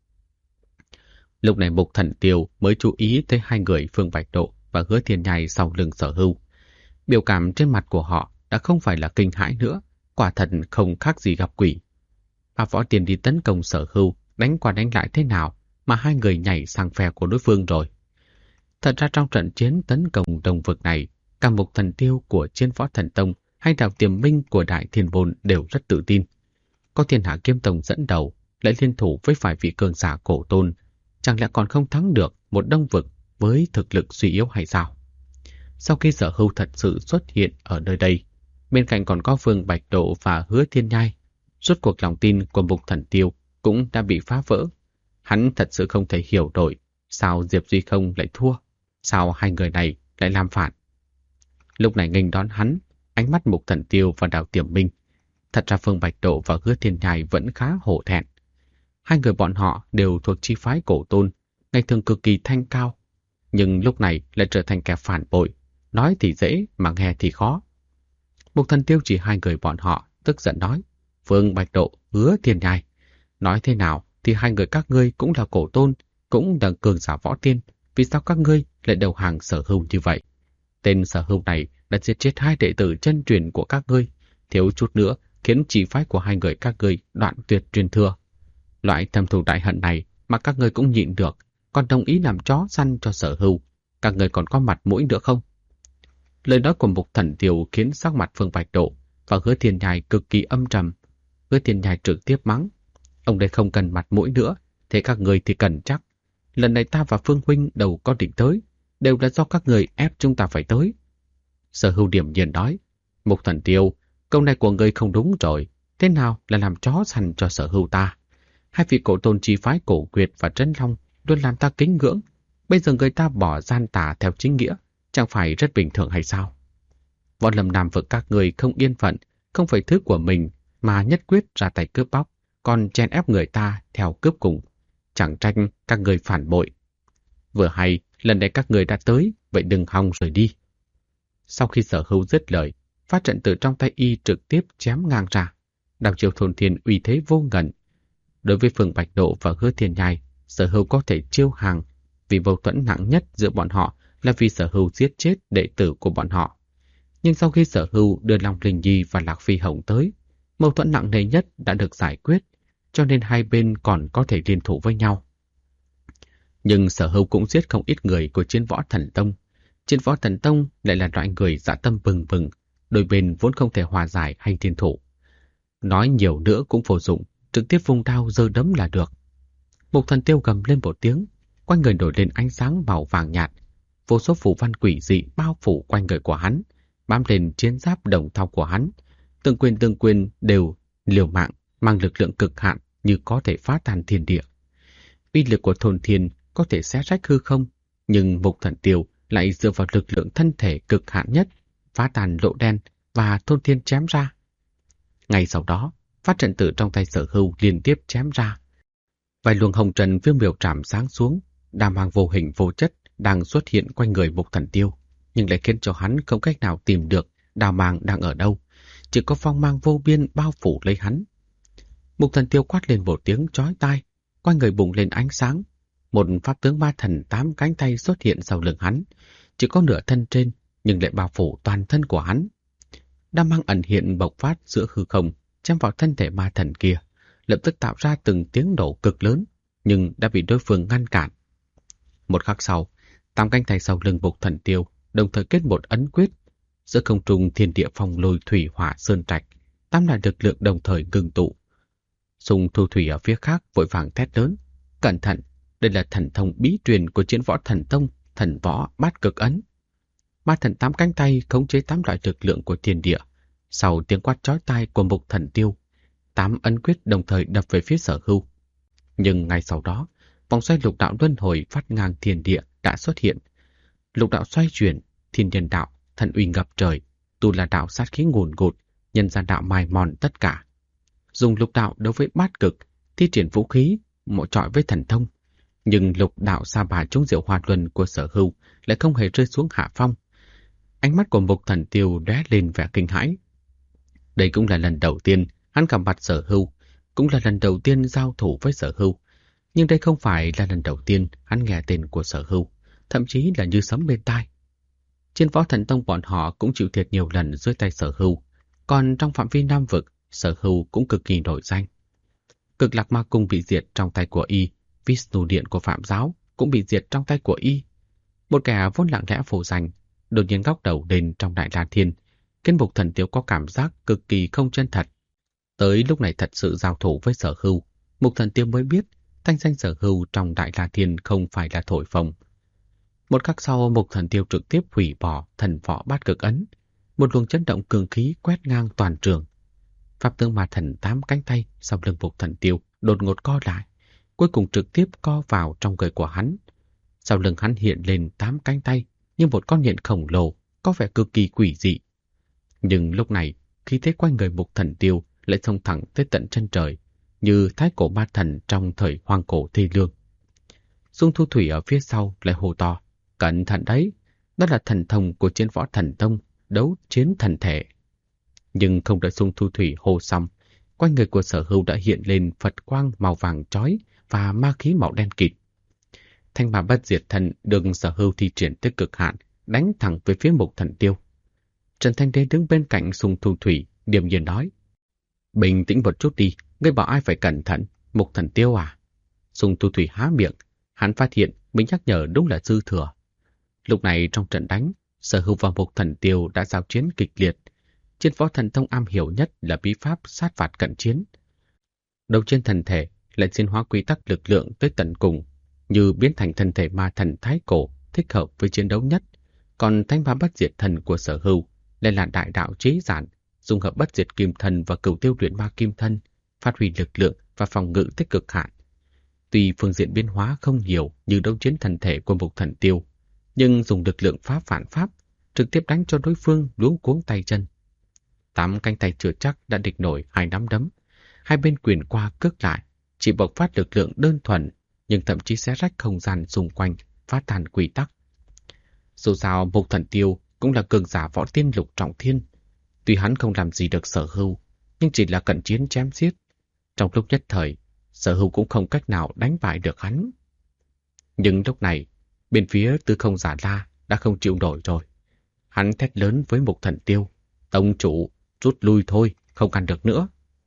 Lúc này Mục Thần Tiêu mới chú ý tới hai người Phương Bạch Độ và Hứa Thiên Nhai sau lưng Sở Hưu. Biểu cảm trên mặt của họ đã không phải là kinh hãi nữa, quả thật không khác gì gặp quỷ. Mà võ tiền đi tấn công Sở Hưu, đánh qua đánh lại thế nào mà hai người nhảy sang phe của đối phương rồi. Thật ra trong trận chiến tấn công đồng vực này, cả Mục Thần Tiêu của Chiến Võ Thần Tông hay Đào Tiềm Minh của Đại Thiên Môn đều rất tự tin. Có Thiên Hạ Kiếm Tông dẫn đầu, lại liên thủ với vài vị cường giả cổ tôn, chẳng lẽ còn không thắng được một đông vực với thực lực suy yếu hay sao? Sau khi Sở Hưu thật sự xuất hiện ở nơi đây, bên cạnh còn có Phương Bạch Độ và Hứa Thiên Nhai, rốt cuộc lòng tin của Mục Thần Tiêu cũng đã bị phá vỡ. Hắn thật sự không thể hiểu nổi sao Diệp Duy Không lại thua, sao hai người này lại làm phản. Lúc này nghênh đón hắn, ánh mắt Mục Thần Tiêu và Đào Tiềm Minh. Thật ra Phương Bạch Độ và Hứa Thiên Nhai vẫn khá hổ thẹn. Hai người bọn họ đều thuộc chi phái cổ tôn, ngày thường cực kỳ thanh cao, nhưng lúc này lại trở thành kẻ phản bội, nói thì dễ mà nghe thì khó. Mục Thần Tiêu chỉ hai người bọn họ, tức giận nói: Phương Bạch Độ, Hứa Thiên Nhai, nói thế nào thì hai người các ngươi cũng là cổ tôn, cũng là cường giả võ tiên, vì sao các ngươi lại đầu hàng Sở Hưu như vậy? Tên Sở Hưu này đã giết chết hai đệ tử chân truyền của các ngươi, thiếu chút nữa khiến chỉ phái của hai người các ngươi đoạn tuyệt truyền thừa. Loại thâm thù đại hận này mà các ngươi cũng nhịn được, còn đồng ý làm chó săn cho Sở Hưu, các ngươi còn có mặt mũi nữa không? Lời nói của Mục Thần Tiêu khiến sắc mặt Phương Bạch Độ và Hứa Thiên Nhai cực kỳ âm trầm. Hứa Thiên Nhai trực tiếp mắng: ông đây không cần mặt mũi nữa, thế các người thì cần chắc. Lần này ta và Phương huynh đâu có định tới, đều là do các người ép chúng ta phải tới. Sở Hưu điểm nhiên nói: Mục Thần Tiêu, câu này của ngươi không đúng rồi, thế nào là làm chó săn cho Sở Hưu ta? Hai vị cổ tôn chi phái Cổ Quyệt và Trấn Long luôn làm ta kính ngưỡng, bây giờ người ta bỏ gian tà theo chính nghĩa, chẳng phải rất bình thường hay sao? Võ Lâm Nam vực các người không yên phận, không phải thứ của mình mà nhất quyết ra tay cướp bóc, còn chen ép người ta theo cướp cùng. Chẳng trách các người phản bội. Vừa hay, lần này các người đã tới, vậy đừng hòng rời đi. Sau khi Sở Hưu dứt lời, phát trận từ trong tay y trực tiếp chém ngang ra. Đao chiêu thôn thiên uy thế vô ngần. Đối với Phương Bạch Độ và Hứa Thiên Nhai, Sở Hưu có thể chiêu hàng, vì mâu thuẫn nặng nhất giữa bọn họ là vì Sở Hưu giết chết đệ tử của bọn họ. Nhưng sau khi Sở Hưu đưa Long Linh Nhi và Lạc Phi Hồng tới, mâu thuẫn nặng nề nhất đã được giải quyết, cho nên hai bên còn có thể liên thủ với nhau. Nhưng Sở Hưu cũng giết không ít người của Chiến Võ Thần Tông. Chiến Võ Thần Tông lại là loại người dạ tâm bừng bừng, đôi bên vốn không thể hòa giải hay liên thủ. Nói nhiều nữa cũng vô dụng, trực tiếp vung đao giơ đấm là được. Mục Thần Tiêu gầm lên một tiếng, quanh người nổi lên ánh sáng màu vàng nhạt, vô số phù văn quỷ dị bao phủ quanh người của hắn, bám lên chiến giáp đồng thau của hắn. Từng quyền đều liều mạng, mang lực lượng cực hạn như có thể phá tan thiên địa. Uy lực của thôn thiên có thể xé rách hư không, nhưng Mục Thần Tiêu lại dựa vào lực lượng thân thể cực hạn nhất, phá tan lỗ đen và thôn thiên chém ra. Ngay sau đó, phát trận tử trong tay Sở Hưu liên tiếp chém ra. Vài luồng hồng trần viêm miểu trảm sáng xuống, đàm mang vô hình vô chất đang xuất hiện quanh người Mục Thần Tiêu, nhưng lại khiến cho hắn không cách nào tìm được đào mang đang ở đâu, chỉ có phong mang vô biên bao phủ lấy hắn. Mục Thần Tiêu quát lên một tiếng chói tai, quanh người bùng lên ánh sáng. Một pháp tướng ma thần 8 cánh tay xuất hiện sau lưng hắn, chỉ có nửa thân trên nhưng lại bao phủ toàn thân của hắn. Đao mang ẩn hiện bộc phát giữa hư không, chém vào thân thể ma thần kia, lập tức tạo ra từng tiếng nổ cực lớn, nhưng đã bị đối phương ngăn cản. Một khắc sau, 8 cánh tay sau lưng Mục Thần Tiêu đồng thời kết một ấn quyết, giữa không trung thiên địa phong lôi thủy hỏa sơn trạch, 8 đại lực lượng đồng thời ngưng tụ. Sùng Thu Thủy ở phía khác vội vàng thét lớn, cẩn thận, đây là thần thông bí truyền của Chiến Võ Thần Tông, thần võ bát cực ấn. Ma thần 8 cánh tay khống chế 8 loại lực lượng của thiên địa. Sau tiếng quát chói tai của Mục Thần Tiêu, 8 ấn quyết đồng thời đập về phía Sở Hưu. Nhưng ngay sau đó, vòng xoay lục đạo luân hồi phát ngang thiên địa đã xuất hiện. Lục đạo xoay chuyển, thiên nhân đạo, thần uy ngập trời, tu là đạo sát khí ngùn ngụt, nhân gian đạo mài mòn tất cả. Dùng lục đạo đối với bát cực, thi triển vũ khí, mộ trọi với thần thông. Nhưng lục đạo sa bà trúng diệu hoa luân của Sở Hưu lại không hề rơi xuống hạ phong. Ánh mắt của Mục Thần Tiêu lóe lên vẻ kinh hãi. Đây cũng là lần đầu tiên hắn gặp mặt Sở Hưu, cũng là lần đầu tiên giao thủ với Sở Hưu. Nhưng đây không phải là lần đầu tiên hắn nghe tên của Sở Hưu, thậm chí là như sấm bên tai. Trên Võ Thần Tông bọn họ cũng chịu thiệt nhiều lần dưới tay Sở Hưu, còn trong phạm vi Nam Vực, Sở Hưu cũng cực kỳ nổi danh. Cực Lạc Ma Cung bị diệt trong tay của y, Vishnu Điện của Phạm Giáo cũng bị diệt trong tay của y. Một kẻ vốn lặng lẽ phổ danh, đột nhiên ngóc đầu lên trong Đại La Thiên, khiến Mục Thần Tiêu có cảm giác cực kỳ không chân thật. Tới lúc này thật sự giao thủ với Sở Hưu, Mục Thần Tiêu mới biết thanh danh Sở Hưu trong Đại La Thiên không phải là thổi phồng. Một khắc sau, Mục Thần Tiêu trực tiếp hủy bỏ thần võ bát cực ấn, một luồng chấn động cường khí quét ngang toàn trường. Pháp tướng ma thần 8 cánh tay sau lưng Mục Thần Tiêu đột ngột co lại, cuối cùng trực tiếp co vào trong người của hắn. Sau lưng hắn hiện lên 8 cánh tay như một con nhện khổng lồ, có vẻ cực kỳ quỷ dị. Nhưng lúc này, khí thế quanh người Mục Thần Tiêu lại xông thẳng tới tận chân trời, như thái cổ ma thần trong thời hoang cổ thi lương. Dung Thu Thủy ở phía sau lại hô to, cẩn thận đấy, đó là thần thông của Chiến Võ Thần Tông, đấu chiến thần thể. Nhưng không đợi Dung Thu Thủy hô xong, quanh người của Sở Hưu đã hiện lên Phật quang màu vàng chói và ma khí màu đen kịt. Thanh ma bất diệt thần được Sở Hưu thi triển tới cực hạn, đánh thẳng về phía Mục Thần Tiêu. Trần Thanh Đế đứng bên cạnh Dung Thu Thủy, điềm nhiên nói, bình tĩnh một chút đi, ngươi bảo ai phải cẩn thận, Mục Thần Tiêu à? Dung Thu Thủy há miệng, hắn phát hiện mình nhắc nhở đúng là dư thừa. Lúc này trong trận đánh, Sở Hưu và Mục Thần Tiêu đã giao chiến kịch liệt. Chiến Võ Thần Tông am hiểu nhất là bí pháp sát phạt cận chiến. Đấu trên thần thể lại diễn hóa quy tắc lực lượng tới tận cùng, như biến thành thân thể ma thần thái cổ thích hợp với chiến đấu nhất. Còn thanh ma bất diệt thần của Sở Hưu lại là đại đạo trí giản, dung hợp bất diệt kim thân và cửu tiêu luyện ma kim thân, phát huy lực lượng và phòng ngự tích cực hạn. Tuy phương diện biến hóa không nhiều như đấu chiến thần thể của Mục Thần Tiêu, nhưng dùng lực lượng phá phản pháp, trực tiếp đánh cho đối phương luống cuống tay chân. 8 cánh tay chưa chắc đã địch nổi 2 nắm đấm, hai bên quyền qua cước lại, chỉ bộc phát lực lượng đơn thuần, nhưng thậm chí xé rách không gian xung quanh, phá tan quy tắc. Dù sao, Mục Thần Tiêu cũng là cường giả võ tiên lục trọng thiên. Tuy hắn không làm gì được Sở Hưu, nhưng chỉ là cận chiến chém giết. Trong lúc nhất thời, Sở Hưu cũng không cách nào đánh bại được hắn. Nhưng lúc này, bên phía Tư Không Giả La đã không chịu nổi rồi. Hắn thét lớn với Mục Thần Tiêu, tông chủ, rút lui thôi, không ăn được nữa.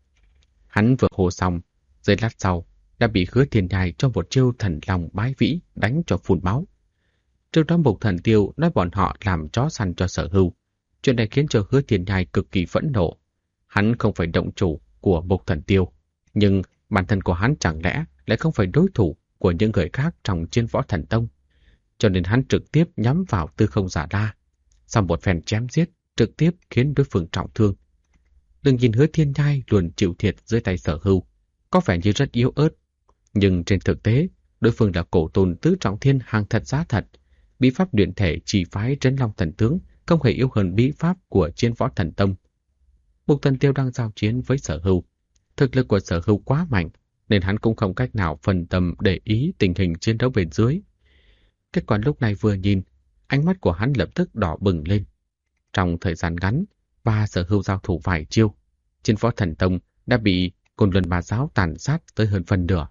Hắn vừa hô xong, giây lát sau đã bị Hứa Thiên Nhai cho một chiêu thần long bái vĩ đánh cho phun máu. Trước đó Mục Thần Tiêu nói bọn họ làm chó săn cho Sở Hưu. Chuyện này khiến cho Hứa Thiên Nhai cực kỳ phẫn nộ. Hắn không phải động chủ của Mục Thần Tiêu, nhưng bản thân của hắn chẳng lẽ lại không phải đối thủ của những người khác trong Chiến Võ Thần Tông. Cho nên hắn trực tiếp nhắm vào Tư Không Giả La. Sau một phen chém giết, trực tiếp khiến đối phương trọng thương. Đừng nhìn Hứa Thiên Nhai luôn chịu thiệt dưới tay Sở Hưu, có vẻ như rất yếu ớt. Nhưng trên thực tế, đối phương là cổ tôn tứ trọng thiên hàng thật giá thật. bí pháp luyện thể chỉ phái Trấn Long Thần Tướng không hề yếu hơn bí pháp của Chiến Võ Thần Tông. Mục Thần Tiêu đang giao chiến với Sở Hưu. Thực lực của Sở Hưu quá mạnh, nên hắn cũng không cách nào phân tâm để ý tình hình chiến đấu bên dưới. Kết quả lúc này vừa nhìn, ánh mắt của hắn lập tức đỏ bừng lên. Trong thời gian ngắn, và Sở Hưu giao thủ vài chiêu, Chiến Võ Thần Tông đã bị Côn Luân Bá Giáo tàn sát tới hơn phân nửa.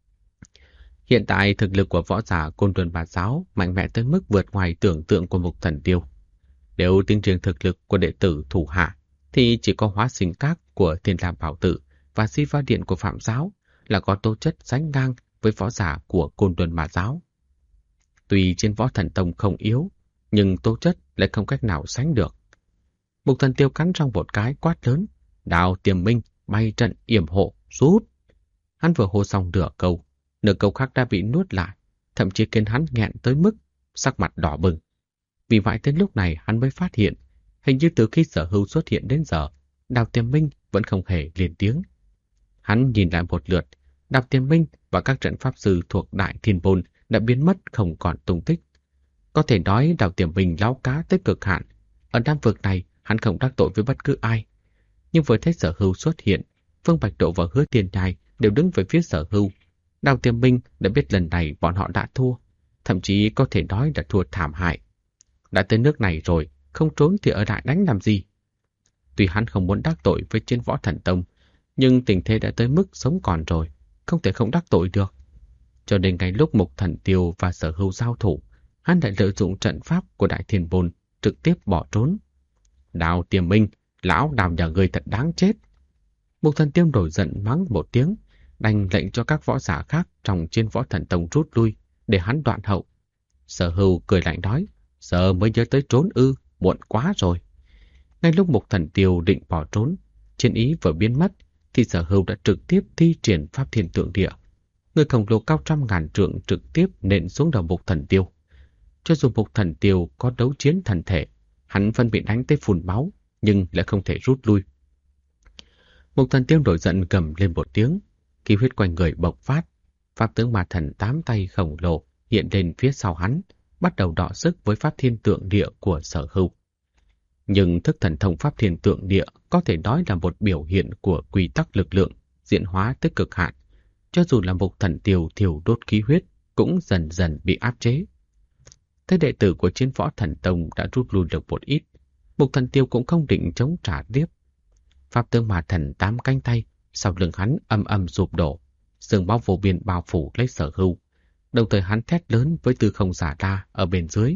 Hiện tại thực lực của võ giả Côn Luân Bá Giáo mạnh mẽ tới mức vượt ngoài tưởng tượng của Mục Thần Tiêu. Nếu tính riêng thực lực của đệ tử thủ hạ, thì chỉ có Hóa Sinh Các của Thiên Lam Bảo Tự và Si Va Điện của Phạm Giáo là có tố chất sánh ngang với võ giả của Côn Luân Bá Giáo. Tuy Chiến Võ Thần Tông không yếu, nhưng tố chất lại không cách nào sánh được. Mục Thần Tiêu cắn răng một cái quát lớn, Đào Tiềm Minh, bay trận yểm hộ, rút. Hắn vừa hô xong nửa câu khác đã bị nuốt lại, thậm chí khiến hắn nghẹn tới mức sắc mặt đỏ bừng. Vì vậy đến lúc này hắn mới phát hiện, hình như từ khi Sở Hưu xuất hiện đến giờ, Đào Tiềm Minh vẫn không hề lên tiếng. Hắn nhìn lại một lượt, Đào Tiềm Minh và các trận pháp sư thuộc Đại Thiên Bôn đã biến mất không còn tung tích. Có thể nói Đào Tiềm Minh láo cá tới cực hạn. Ở Nam vực này, hắn không đắc tội với bất cứ ai. Nhưng vừa thấy Sở Hưu xuất hiện, Phương Bạch Độ và Hứa Tiền Nhai đều đứng về phía Sở Hưu. Đào Tiềm Minh đã biết lần này bọn họ đã thua, thậm chí có thể nói là thua thảm hại. Đã tới nước này rồi, không trốn thì ở lại đánh làm gì? Tuy hắn không muốn đắc tội với Chiến Võ Thần Tông, nhưng tình thế đã tới mức sống còn rồi, không thể không đắc tội được. Cho đến ngay lúc Mục Thần Tiêu và Sở Hưu giao thủ, hắn lại lợi dụng trận pháp của Đại Thiên Bôn, trực tiếp bỏ trốn. Đào Tiềm Minh, lão Đào nhà ngươi thật đáng chết. Mục Thần Tiêu nổi giận mắng một tiếng, đành lệnh cho các võ giả khác trong Chiến Võ Thần Tông rút lui để hắn đoạn hậu. Sở Hưu cười lạnh nói, giờ mới nhớ tới trốn ư, muộn quá rồi. Ngay lúc Mục Thần Tiêu định bỏ trốn, chiến ý vừa biến mất, thì Sở Hưu đã trực tiếp thi triển Pháp Thiên Tượng Địa. Người khổng lồ cao 100.000 trượng trực tiếp nện xuống đầu Mục Thần Tiêu. Cho dù Mục Thần Tiêu có đấu chiến thần thể, hắn vẫn bị đánh tới phun máu, nhưng lại không thể rút lui. Mục Thần Tiêu nổi giận gầm lên một tiếng, khí huyết quanh người bộc phát, pháp tướng Ma Thần 8 tay khổng lồ hiện lên phía sau hắn, bắt đầu đọ sức với Pháp Thiên Tượng Địa của Sở Hưu. Nhưng thức thần thông Pháp Thiên Tượng Địa có thể nói là một biểu hiện của quy tắc lực lượng diễn hóa tới cực hạn. Cho dù là Mục Thần Tiêu thiêu đốt khí huyết, cũng dần dần bị áp chế. Thế đệ tử của Chiến Võ Thần Tông đã rút lui được một ít, Mục Thần Tiêu cũng không định chống trả tiếp. Pháp tướng Ma Thần 8 cánh tay, sau lưng hắn âm âm sụp đổ, sương máu vô biên bao phủ lấy Sở Hưu. Đồng thời hắn thét lớn với Tư Không Giả La ở bên dưới,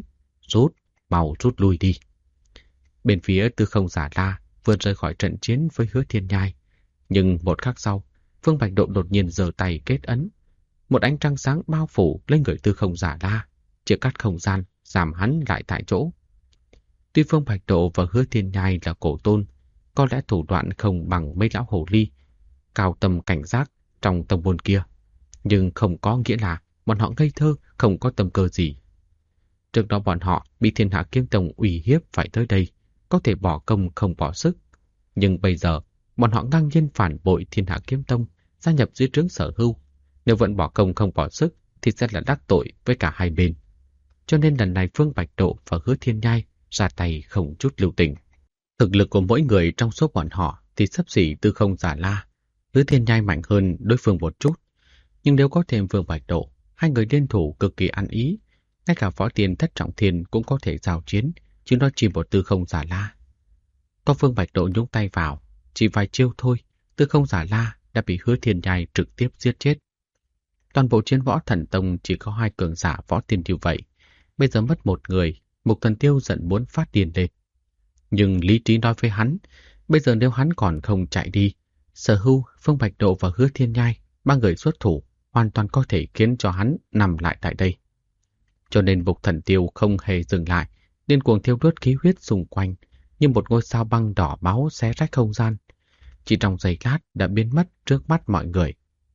mau rút lui đi. Bên phía Tư Không Giả La vừa rời khỏi trận chiến với Hứa Thiên Nhai, nhưng một khắc sau, Phương Bạch Độ đột nhiên giơ tay kết ấn, một ánh trăng sáng bao phủ lên người Tư Không Giả La, chia cắt không gian, giảm hắn lại tại chỗ. Tuy Phương Bạch Độ và Hứa Thiên Nhai là cổ tôn, có lẽ thủ đoạn không bằng mấy lão hồ ly cao tầm cảnh giác trong tông môn kia, nhưng không có nghĩa là bọn họ ngây thơ, không có tâm cơ gì. Trước đó bọn họ bị Thiên Hạ Kiếm Tông uy hiếp phải tới đây, có thể bỏ công không bỏ sức. Nhưng bây giờ, bọn họ ngang nhiên phản bội Thiên Hạ Kiếm Tông, gia nhập dưới trướng Sở Hưu. Nếu vẫn bỏ công không bỏ sức, thì sẽ là đắc tội với cả hai bên. Cho nên lần này Phương Bạch Độ và Hứa Thiên Nhai ra tay không chút lưu tình. Thực lực của mỗi người trong số bọn họ thì xấp xỉ Tư Không Giả La. Hứa Thiên Nhai mạnh hơn đối phương một chút, nhưng nếu có thêm Phương Bạch Độ, hai người liên thủ cực kỳ ăn ý. Ngay cả Võ Tiên Thất Trọng Thiên cũng có thể giao chiến, chứ nó chỉ một Tư Không Giả La. Có Phương Bạch Độ nhúng tay vào, chỉ vài chiêu thôi, Tư Không Giả La đã bị Hứa Thiên Nhai trực tiếp giết chết. Toàn bộ Chiến Võ Thần Tông chỉ có 2 cường giả võ tiên như vậy, bây giờ mất một người, Mục Thần Tiêu giận muốn phát điên lên. Nhưng lý trí nói với hắn, bây giờ nếu hắn còn không chạy đi, Sở Hưu, Phương Bạch Độ và Hứa Thiên Nhai, 3 người xuất thủ, hoàn toàn có thể khiến cho hắn nằm lại tại đây. Cho nên Mục Thần Tiêu không hề dừng lại, điên cuồng thiêu đốt khí huyết xung quanh, như một ngôi sao băng đỏ máu xé rách không gian. Chỉ trong giây lát đã biến mất trước mắt mọi người.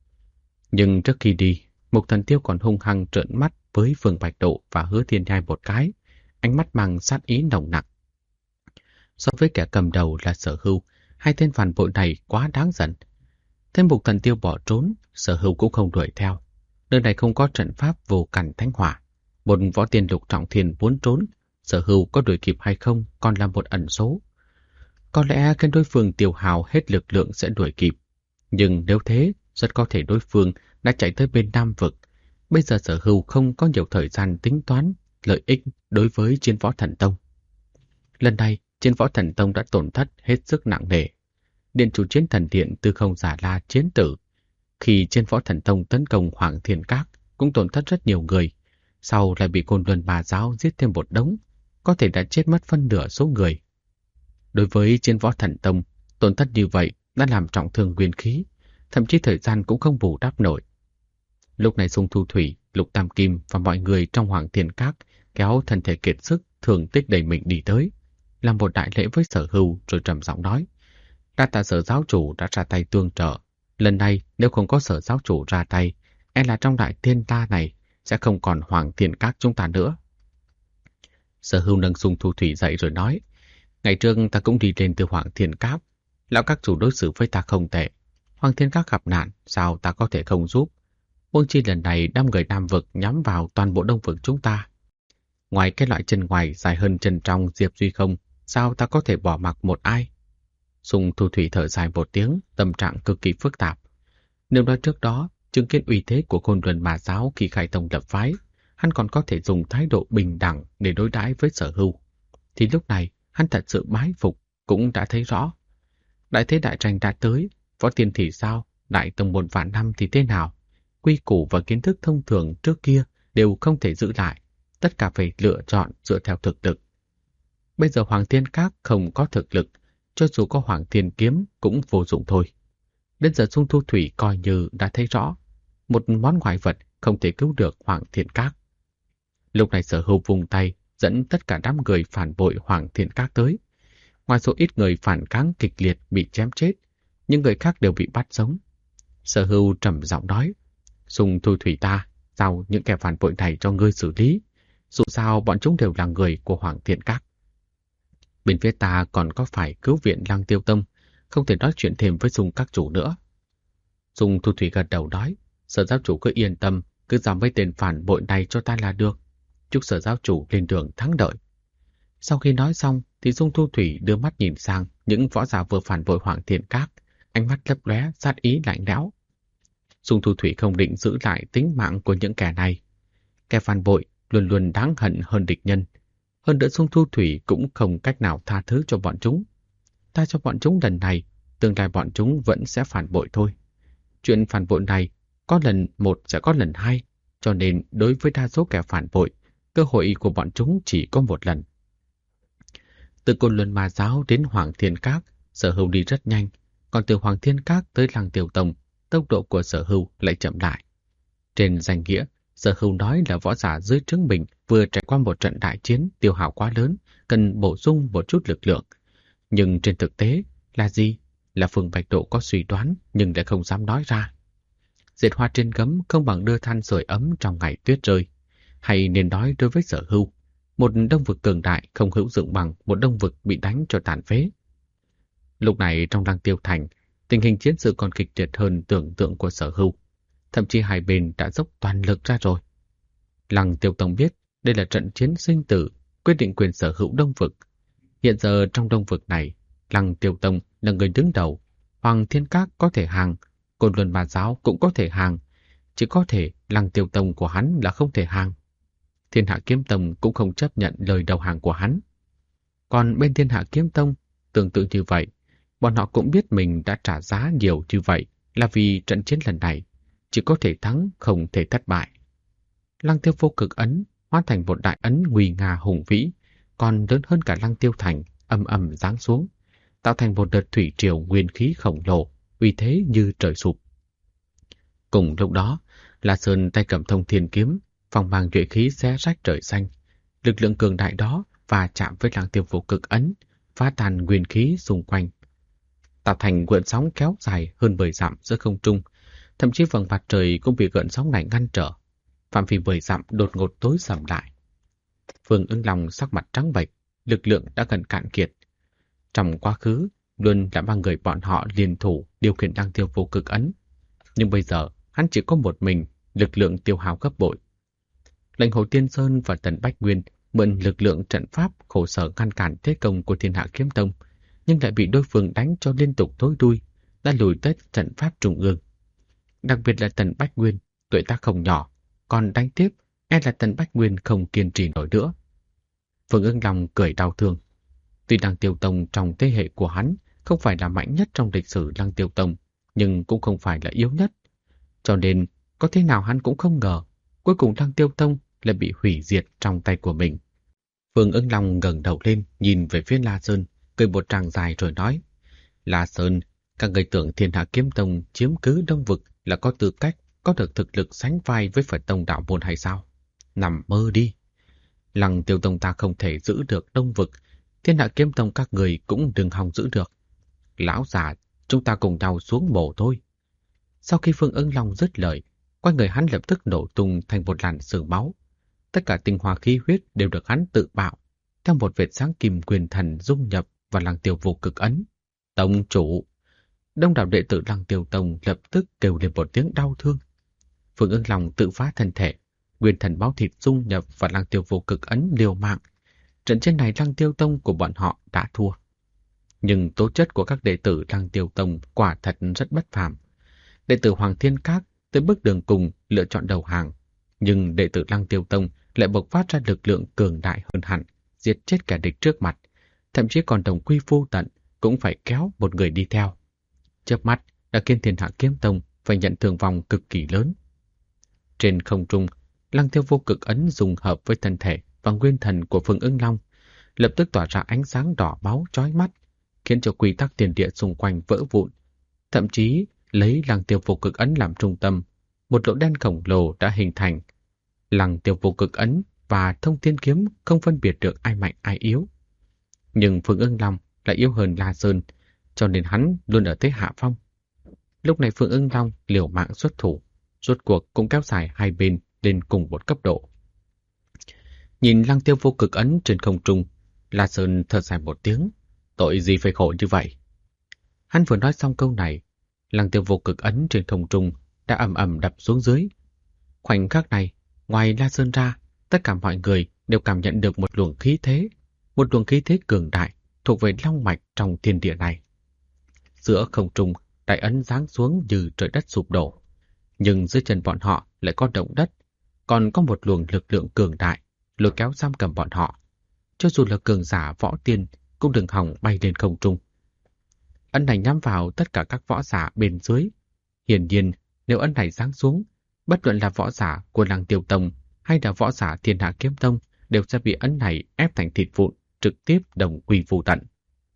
Nhưng trước khi đi, Mục Thần Tiêu còn hung hăng trợn mắt với Phương Bạch Độ và Hứa Thiên Nhai một cái, ánh mắt mang sát ý nồng nặc. So với kẻ cầm đầu là Sở Hưu, hai tên phản bội này quá đáng giận. Thêm Mục Thần Tiêu bỏ trốn, Sở Hưu cũng không đuổi theo. Nơi này không có trận pháp vô cản thánh hỏa. Một võ tiên lục trọng thiên muốn trốn, Sở Hưu có đuổi kịp hay không còn là một ẩn số. Có lẽ khi đối phương tiêu hao hết lực lượng sẽ đuổi kịp, nhưng nếu thế, rất có thể đối phương đã chạy tới bên Nam Vực. Bây giờ Sở Hưu không có nhiều thời gian tính toán lợi ích đối với Chiến Võ Thần Tông. Lần này, Chiến Võ Thần Tông đã tổn thất hết sức nặng nề. Điện chủ Chiến Thần Điện Tư Không Giả La chiến tử. Khi Chiến Võ Thần Tông tấn công Hoàng Thiên Các cũng tổn thất rất nhiều người. Sau lại bị Côn Luân Bà Giáo giết thêm một đống, có thể đã chết mất phân nửa số người. Đối với Chiến Võ Thần Tông, tổn thất như vậy đã làm trọng thương nguyên khí, thậm chí thời gian cũng không bù đắp nổi. Lúc này Sung Thu Thủy, Lục Tam Kim và mọi người trong Hoàng Thiên Các kéo thân thể kiệt sức, thương tích đầy mình đi tới, làm một đại lễ với Sở Hưu rồi trầm giọng nói: đa tạ Sở giáo chủ đã ra tay tương trợ. Lần này nếu không có Sở giáo chủ ra tay, e là trong đại thiên ta này sẽ không còn Hoàng Thiên Các chúng ta nữa. Sở Hưu nâng Sung Thu Thủy dậy rồi nói: ngày trước ta cũng đi lên từ Hoàng Thiên Các, lão các chủ đối xử với ta không tệ. Hoàng Thiên Các gặp nạn, sao ta có thể không giúp? Huống chi lần này 5 người Nam Vực nhắm vào toàn bộ Đông Vực chúng ta. Ngoài cái loại chân ngoài dài hơn chân trong Diệp Duy không, sao ta có thể bỏ mặc một ai? Sung Thu Thủy thở dài một tiếng, tâm trạng cực kỳ phức tạp. Nếu nói trước đó, chứng kiến uy thế của Côn Luân Bà Giáo khi khai tông lập phái, hắn còn có thể dùng thái độ bình đẳng để đối đãi với Sở Hưu, thì lúc này hắn thật sự bái phục, cũng đã thấy rõ. Đại thế đại tranh đã tới, võ tiên thì sao, đại tông 1 vạn năm thì thế nào? Quy củ và kiến thức thông thường trước kia đều không thể giữ lại, tất cả phải lựa chọn dựa theo thực lực. Bây giờ Hoàng Thiên Các không có thực lực, cho dù có Hoàng Thiên Kiếm cũng vô dụng thôi. Đến giờ Sung Thu Thủy coi như đã thấy rõ, một món ngoại vật không thể cứu được Hoàng Thiên Các. Lúc này Sở Hưu vùng tay, dẫn tất cả đám người phản bội Hoàng Thiên Các tới. Ngoài số ít người phản kháng kịch liệt bị chém chết, những người khác đều bị bắt sống. Sở Hưu trầm giọng nói: Sung Thu Thủy ta, giao những kẻ phản bội này cho ngươi xử lý. Dù sao bọn chúng đều là người của Hoàng Thiên Các. Bên phía ta còn có phải cứu viện Lăng Tiêu Tông, không thể nói chuyện thêm với Sung các chủ nữa. Sung Thu Thủy gật đầu nói: Sở giáo chủ cứ yên tâm, cứ giao mấy tên phản bội này cho ta là được. Chúc Sở giáo chủ lên đường thắng đợi. Sau khi nói xong thì Sung Thu Thủy đưa mắt nhìn sang những võ giả vừa phản bội Hoàng Thiên Các, ánh mắt lấp lóe sát ý lạnh lẽo. Sung Thu Thủy không định giữ lại tính mạng của những kẻ này. Kẻ phản bội luôn luôn đáng hận hơn địch nhân. Hơn nữa Sung Thu Thủy cũng không cách nào tha thứ cho bọn chúng. Tha cho bọn chúng lần này, tương lai bọn chúng vẫn sẽ phản bội thôi. Chuyện phản bội này có lần một sẽ có lần hai, cho nên đối với đa số kẻ phản bội, cơ hội của bọn chúng chỉ có một lần. Từ Côn Luân Ma Giáo đến Hoàng Thiên Các, Sở Hưu đi rất nhanh, còn từ Hoàng Thiên Các tới Lăng Tiêu Tông, tốc độ của Sở Hưu lại chậm lại. Trên danh nghĩa, Sở Hưu nói là võ giả dưới trướng mình vừa trải qua một trận đại chiến tiêu hao quá lớn, cần bổ sung một chút lực lượng. Nhưng trên thực tế là gì? Là Phường Bạch Độ có suy đoán nhưng lại không dám nói ra. Diệt hoa trên gấm không bằng đưa than sưởi ấm trong ngày tuyết rơi. Hay nên nói đối với Sở Hưu, một Đông Vực cường đại không hữu dụng bằng một Đông Vực bị đánh cho tàn phế. Lúc này trong Lăng Tiêu Thành, tình hình chiến sự còn kịch liệt hơn tưởng tượng của Sở Hưu. Thậm chí hai bên đã dốc toàn lực ra rồi. Lăng Tiêu Tông biết đây là trận chiến sinh tử, quyết định quyền sở hữu Đông Vực. Hiện giờ trong Đông Vực này, Lăng Tiêu Tông là người đứng đầu. Hoàng Thiên Các có thể hàng, Côn Luân Ma Giáo cũng có thể hàng. Chỉ có thể Lăng Tiêu Tông của hắn là không thể hàng. Thiên Hạ Kiếm Tông cũng không chấp nhận lời đầu hàng của hắn. Còn bên Thiên Hạ Kiếm Tông, tương tự như vậy, bọn họ cũng biết mình đã trả giá nhiều như vậy là vì trận chiến lần này chỉ có thể thắng, không thể thất bại. Lăng Tiêu Vô Cực ấn hóa thành một đại ấn nguy nga hùng vĩ, còn lớn hơn cả Lăng Tiêu Thành, ầm ầm giáng xuống, tạo thành một đợt thủy triều nguyên khí khổng lồ, uy thế như trời sụp. Cùng lúc đó, La Sơn tay cầm Thông Thiên kiếm, phong mang nhuệ khí xé rách trời xanh. Lực lượng cường đại đó và chạm với Lăng Tiêu Vô Cực ấn, phá tan nguyên khí xung quanh, tạo thành gợn sóng kéo dài hơn 10 dặm giữa không trung. Thậm chí vầng mặt trời cũng bị gợn sóng này ngăn trở. Phạm vi 10 dặm đột ngột tối sầm lại. Phương Ứng Long sắc mặt trắng bệch, lực lượng đã gần cạn kiệt. Trong quá khứ, luôn đã mang người bọn họ liên thủ điều khiển Lăng Tiêu Vô Cực ấn. Nhưng bây giờ, hắn chỉ có một mình, lực lượng tiêu hao gấp bội. Lệnh Hồ Tiên Sơn và Tần Bách Nguyên mượn lực lượng trận pháp khổ sở ngăn cản thế công của Thiên Hạ Kiếm Tông, nhưng lại bị đối phương đánh cho liên tục thối đuôi, đã lùi tới trận pháp trung ương. Đặc biệt là Tần Bách Nguyên, tuổi tác không nhỏ, còn đánh tiếp, e là Tần Bách Nguyên không kiên trì nổi nữa. Phương Ưng Long cười đau thương. Tuy Lăng Tiêu Tông trong thế hệ của hắn không phải là mạnh nhất trong lịch sử Lăng Tiêu Tông, nhưng cũng không phải là yếu nhất. Cho nên, có thế nào hắn cũng không ngờ, cuối cùng Lăng Tiêu Tông lại bị hủy diệt trong tay của mình. Phương Ưng Long ngẩng đầu lên, nhìn về phía La Sơn, cười một tràng dài rồi nói: La Sơn, các người tưởng Thiên Hạ Kiếm Tông chiếm cứ Đông Vực là có tư cách, có được thực lực sánh vai với Phật Tông đạo môn hay sao? Nằm mơ đi! Lăng Tiêu Tông ta không thể giữ được Đông Vực, Thiên Hạ Kiếm Tông các người cũng đừng hòng giữ được. Lão già, chúng ta cùng nhau xuống mổ thôi. Sau khi Phương Ưng Long dứt lời, quanh người hắn lập tức nổ tung thành một làn sương máu. Tất cả tinh hoa khí huyết đều được hắn tự bạo, theo một vệt sáng kim quyền thần dung nhập vào Lăng Tiêu vô cực ấn. Tông chủ! Đông đảo đệ tử Lăng Tiêu Tông lập tức kêu lên một tiếng đau thương. Phương Ưng Long tự phá thân thể, nguyên thần máu thịt dung nhập vào Lăng Tiêu vô cực ấn liều mạng. Trận chiến này Lăng Tiêu Tông của bọn họ đã thua. Nhưng tố chất của các đệ tử Lăng Tiêu Tông quả thật rất bất phàm. Đệ tử Hoàng Thiên Các tới bước đường cùng lựa chọn đầu hàng, nhưng đệ tử Lăng Tiêu Tông lại bộc phát ra lực lượng cường đại hơn hẳn, giết chết kẻ địch trước mặt, thậm chí còn đồng quy vô tận cũng phải kéo một người đi theo. Chớp mắt đã khiến Thiên Hạ Kiếm Tông phải nhận thương vong cực kỳ lớn. Trên không trung, Lăng Tiêu vô cực ấn dùng hợp với thân thể và nguyên thần của Phương Ưng Long, lập tức tỏa ra ánh sáng đỏ máu chói mắt, khiến cho quy tắc thiên địa xung quanh vỡ vụn. Thậm chí lấy Lăng Tiêu vô cực ấn làm trung tâm, một lỗ đen khổng lồ đã hình thành. Lăng Tiêu vô cực ấn và Thông Thiên kiếm không phân biệt được ai mạnh ai yếu. Nhưng Phương Ưng Long lại yếu hơn La Sơn, cho nên hắn luôn ở thế hạ phong. Lúc này Phương Ưng Long liều mạng xuất thủ, rốt cuộc cũng kéo dài hai bên lên cùng một cấp độ. Nhìn Lăng Tiêu vô cực ấn trên không trung, La Sơn thở dài một tiếng, tội gì phải khổ như vậy. Hắn vừa nói xong câu này, Lăng Tiêu vô cực ấn trên không trung đã ầm ầm đập xuống dưới. Khoảnh khắc này, ngoài La Sơn ra, tất cả mọi người đều cảm nhận được một luồng khí thế cường đại thuộc về long mạch trong thiên địa này. Giữa không trung, đại ấn giáng xuống như trời đất sụp đổ, nhưng dưới chân bọn họ lại có động đất, còn có một luồng lực lượng cường đại lôi kéo giam cầm bọn họ. Cho dù là cường giả võ tiên cũng đừng hòng bay lên không trung. Ấn này nhắm vào tất cả các võ giả bên dưới. Hiển nhiên, nếu ấn này giáng xuống, bất luận là võ giả của Lăng Tiêu Tông hay là võ giả Thiên Hạ Kiếm Tông đều sẽ bị ấn này ép thành thịt vụn, trực tiếp đồng quy vô tận.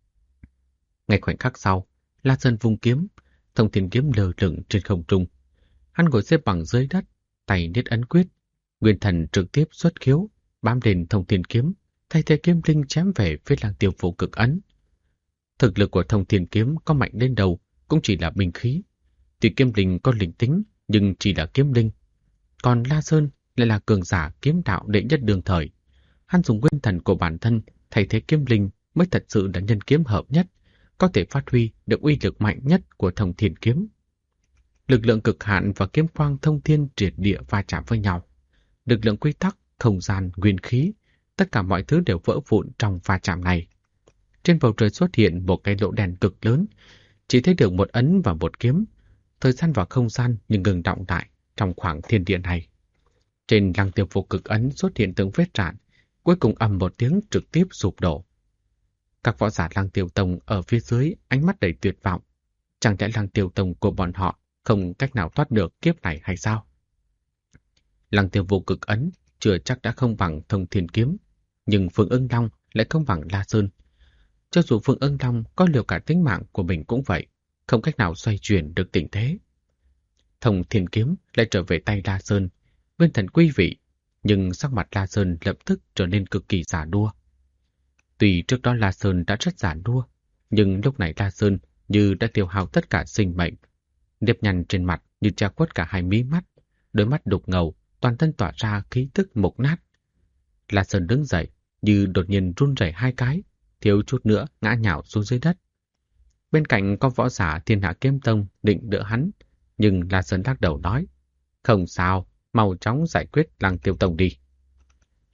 Ngay khoảnh khắc sau, La Sơn vung kiếm, Thông Thiên kiếm lơ lửng trên không trung. Hắn ngồi xếp bằng dưới đất, tay niết ấn quyết, nguyên thần trực tiếp xuất khiếu, bám lên Thông Thiên kiếm, thay thế kiếm linh chém về phía Lăng Tiêu vô cực ấn. Thực lực của Thông Thiên kiếm có mạnh đến đâu cũng chỉ là binh khí. Tuy kiếm linh có linh tính nhưng chỉ là kiếm linh. Còn La Sơn lại là cường giả kiếm đạo đệ nhất đương thời. Hắn dùng nguyên thần của bản thân thay thế kiếm linh mới thật sự là nhân kiếm hợp nhất, có thể phát huy được uy lực mạnh nhất của Thông Thiên kiếm. Lực lượng cực hạn và kiếm quang thông thiên triệt địa va chạm với nhau. Lực lượng quy tắc, không gian, nguyên khí, tất cả mọi thứ đều vỡ vụn trong va chạm này. Trên bầu trời xuất hiện một cái lỗ đen cực lớn, chỉ thấy được một ấn và một kiếm. Thời gian và không gian nhưng ngừng đọng lại trong khoảng thiên địa này. Trên Lăng Tiêu vô cực ấn xuất hiện từng vết rạn, cuối cùng ầm một tiếng trực tiếp sụp đổ. Các võ giả Lăng Tiêu Tông ở phía dưới ánh mắt đầy tuyệt vọng. Chẳng lẽ Lăng Tiêu Tông của bọn họ không cách nào thoát được kiếp này hay sao? Lăng Tiêu vô cực ấn chưa chắc đã không bằng Thông Thiên kiếm, nhưng Phương Ưng Long lại không bằng La Sơn. Cho dù Phương Ưng Long có liều cả tính mạng của mình cũng vậy, không cách nào xoay chuyển được tình thế. Thông Thiên kiếm lại trở về tay La Sơn, nguyên thần quý vị, nhưng sắc mặt La Sơn lập tức trở nên cực kỳ già nua. Tuy trước đó La Sơn đã rất già nua, nhưng lúc này La Sơn như đã tiêu hao tất cả sinh mệnh. Nếp nhăn trên mặt như che khuất cả hai mí mắt, đôi mắt đục ngầu, toàn thân tỏa ra khí tức mục nát. La Sơn đứng dậy, như đột nhiên run rẩy hai cái, thiếu chút nữa ngã nhào xuống dưới đất. Bên cạnh có võ giả Thiên Hạ Kiếm Tông định đỡ hắn, nhưng La Sơn lắc đầu nói: "Không sao, mau chóng giải quyết Lăng Tiêu Tông đi."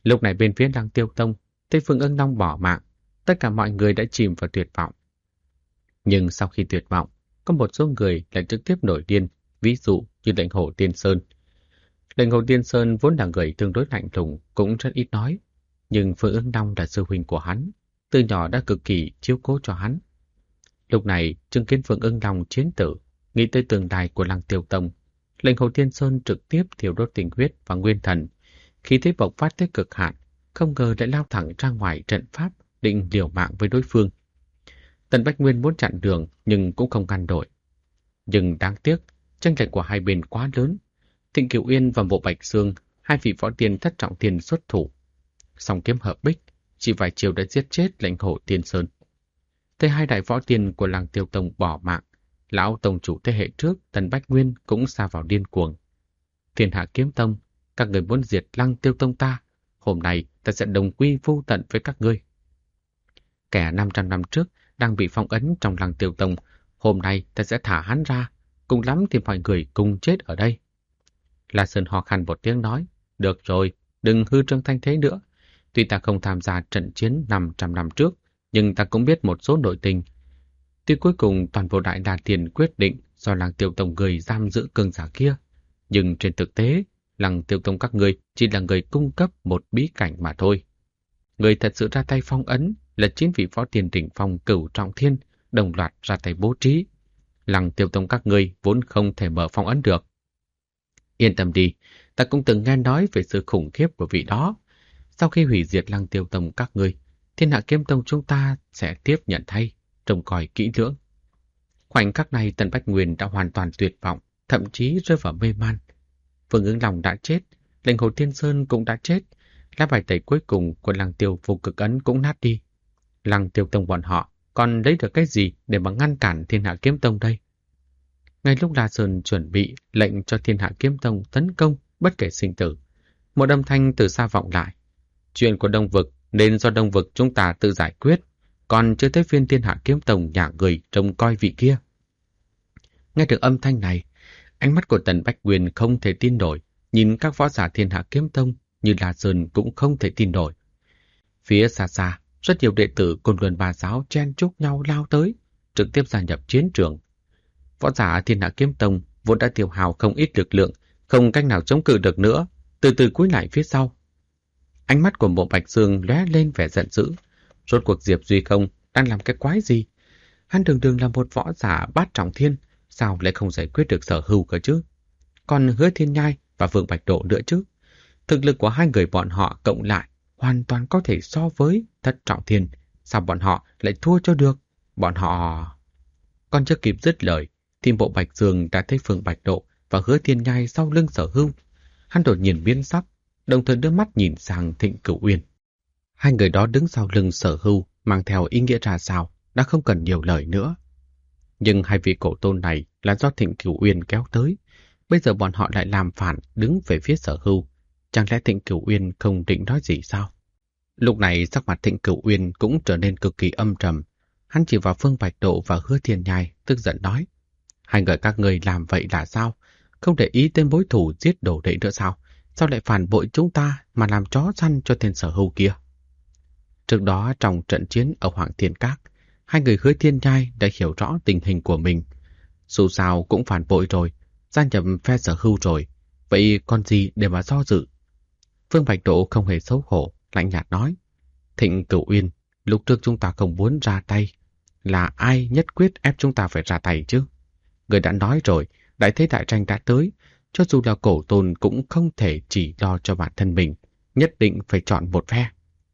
Lúc này bên phía Lăng Tiêu Tông, thấy Phương Ưng Long bỏ mạng, tất cả mọi người đã chìm vào tuyệt vọng. Nhưng sau khi tuyệt vọng, có một số người lại trực tiếp nổi điên, ví dụ như lệnh Hồ Tiên Sơn. Lệnh Hồ Tiên Sơn vốn là người tương đối lạnh lùng, cũng rất ít nói, nhưng Phương Ưng Long là sư huynh của hắn, từ nhỏ đã cực kỳ chiếu cố cho hắn. Lúc này, chứng kiến Phương Ưng Long chiến tử, nghĩ tới tương lai của Lăng Tiêu Tông, lệnh Hồ Tiên Sơn trực tiếp thiêu đốt tình huyết và nguyên thần, khí thế bộc phát tới cực hạn, không ngờ lại lao thẳng ra ngoài trận pháp, định liều mạng với đối phương. Tần Bách Nguyên muốn chặn đường nhưng cũng không ngăn nổi. Nhưng đáng tiếc, chênh lệch của hai bên quá lớn. Thịnh Cửu Uyên và Mộ Bạch Xương, hai vị võ tiên thất trọng thiên xuất thủ. Song kiếm hợp bích, chỉ vài chiều đã giết chết lệnh Hồ Tiên Sơn. Thấy hai đại võ tiên của Lăng Tiêu Tông bỏ mạng, lão tông chủ thế hệ trước Tần Bách Nguyên cũng sa vào điên cuồng. Thiên Hạ Kiếm Tông, các người muốn diệt Lăng Tiêu Tông ta, hôm nay ta sẽ đồng quy vô tận với các ngươi. Kẻ 500 năm trước đang bị phong ấn trong Lăng Tiêu Tông, hôm nay ta sẽ thả hắn ra, cùng lắm thì mọi người cùng chết ở đây. La Sơn ho khan một tiếng nói, được rồi, đừng hư trương thanh thế nữa. Tuy ta không tham gia trận chiến 500 năm trước, nhưng ta cũng biết một số nội tình. Tuy cuối cùng toàn bộ Đại La Tiền quyết định do Lăng Tiêu Tông người giam giữ cường giả kia, nhưng trên thực tế, Lăng Tiêu Tông các người chỉ là người cung cấp một bí cảnh mà thôi. Người thật sự ra tay phong ấn là 9 vị võ tiên đỉnh phong Cửu Trọng Thiên đồng loạt ra tay bố trí. Lăng Tiêu Tông các người vốn không thể mở phong ấn được. Yên tâm đi, ta cũng từng nghe nói về sự khủng khiếp của vị đó. Sau khi hủy diệt Lăng Tiêu Tông các ngươi, Thiên Hạ Kiếm Tông chúng ta sẽ tiếp nhận thay, trông coi kỹ lưỡng. Khoảnh khắc này Tần Bách Nguyên đã hoàn toàn tuyệt vọng, thậm chí rơi vào mê man. Phương Ứng Long đã chết, lệnh Hồ Tiên Sơn cũng đã chết, lá bài tẩy cuối cùng của Lăng Tiêu Vô Cực Ấn cũng nát đi. Lăng Tiêu Tông bọn họ còn lấy được cái gì để mà ngăn cản Thiên Hạ Kiếm Tông đây? Ngay lúc La Sơn chuẩn bị lệnh cho Thiên Hạ Kiếm Tông tấn công bất kể sinh tử, một âm thanh từ xa vọng lại. Chuyện của Đông Vực nên do Đông Vực chúng ta tự giải quyết, còn chưa tới phiên Thiên Hạ Kiếm Tông nhà người trông coi vị kia. Nghe được âm thanh này, ánh mắt của Tần Bách Nguyên không thể tin nổi, nhìn các võ giả Thiên Hạ Kiếm Tông như La Sơn cũng không thể tin nổi. Phía xa xa, rất nhiều đệ tử Côn Luân Ba Giáo chen chúc nhau lao tới, trực tiếp gia nhập chiến trường. Võ giả Thiên Hạ Kiếm Tông vốn đã tiêu hao không ít lực lượng, không cách nào chống cự được nữa, từ từ cúi lại phía sau. Ánh mắt của Mộ Bạch Dương lóe lên vẻ giận dữ. Rốt cuộc Diệp Duy Không đang làm cái quái gì? Hắn đường đường là một võ giả bát trọng thiên, sao lại không giải quyết được Sở Hưu cơ chứ? Còn Hứa Thiên Nhai và Vương Bạch Độ nữa chứ? Thực lực của hai người bọn họ cộng lại hoàn toàn có thể so với Thất Trọng Thiên. Sao bọn họ lại thua cho được? Bọn họ... Còn chưa kịp dứt lời, thì Mộ Bạch Dương đã thấy Vương Bạch Độ và Hứa Thiên Nhai sau lưng Sở Hưu. Hắn đột nhiên biến sắc, đồng thời đưa mắt nhìn sang Thịnh Cửu Uyên. Hai người đó đứng sau lưng Sở Hưu, mang theo ý nghĩa ra sao, đã không cần nhiều lời nữa. Nhưng hai vị cổ tôn này là do Thịnh Cửu Uyên kéo tới, bây giờ bọn họ lại làm phản đứng về phía Sở Hưu. Chẳng lẽ Thịnh Cửu Uyên không định nói gì sao? Lúc này sắc mặt Thịnh Cửu Uyên cũng trở nên cực kỳ âm trầm. Hắn chỉ vào Phương Bạch Độ và Hứa Thiên Nhai, tức giận nói: hai người các người làm vậy là sao? Không để ý tên mối thù giết đồ đệ nữa sao? Sao lại phản bội chúng ta mà làm chó săn cho tên Sở Hưu kia? Trước đó trong trận chiến ở Hoàng Thiên Các, hai người Hứa Thiên Nhai đã hiểu rõ tình hình của mình. Dù sao cũng phản bội rồi, gia nhập phe Sở Hưu rồi, vậy còn gì để mà do dự? Phương Bạch Độ không hề xấu hổ, lạnh nhạt nói: Thịnh Cửu Uyên, lúc trước chúng ta không muốn ra tay, là ai nhất quyết ép chúng ta phải ra tay chứ? Người đã nói rồi, đại thế đại tranh đã tới, cho dù là cổ tôn cũng không thể chỉ lo cho bản thân mình, nhất định phải chọn một phe.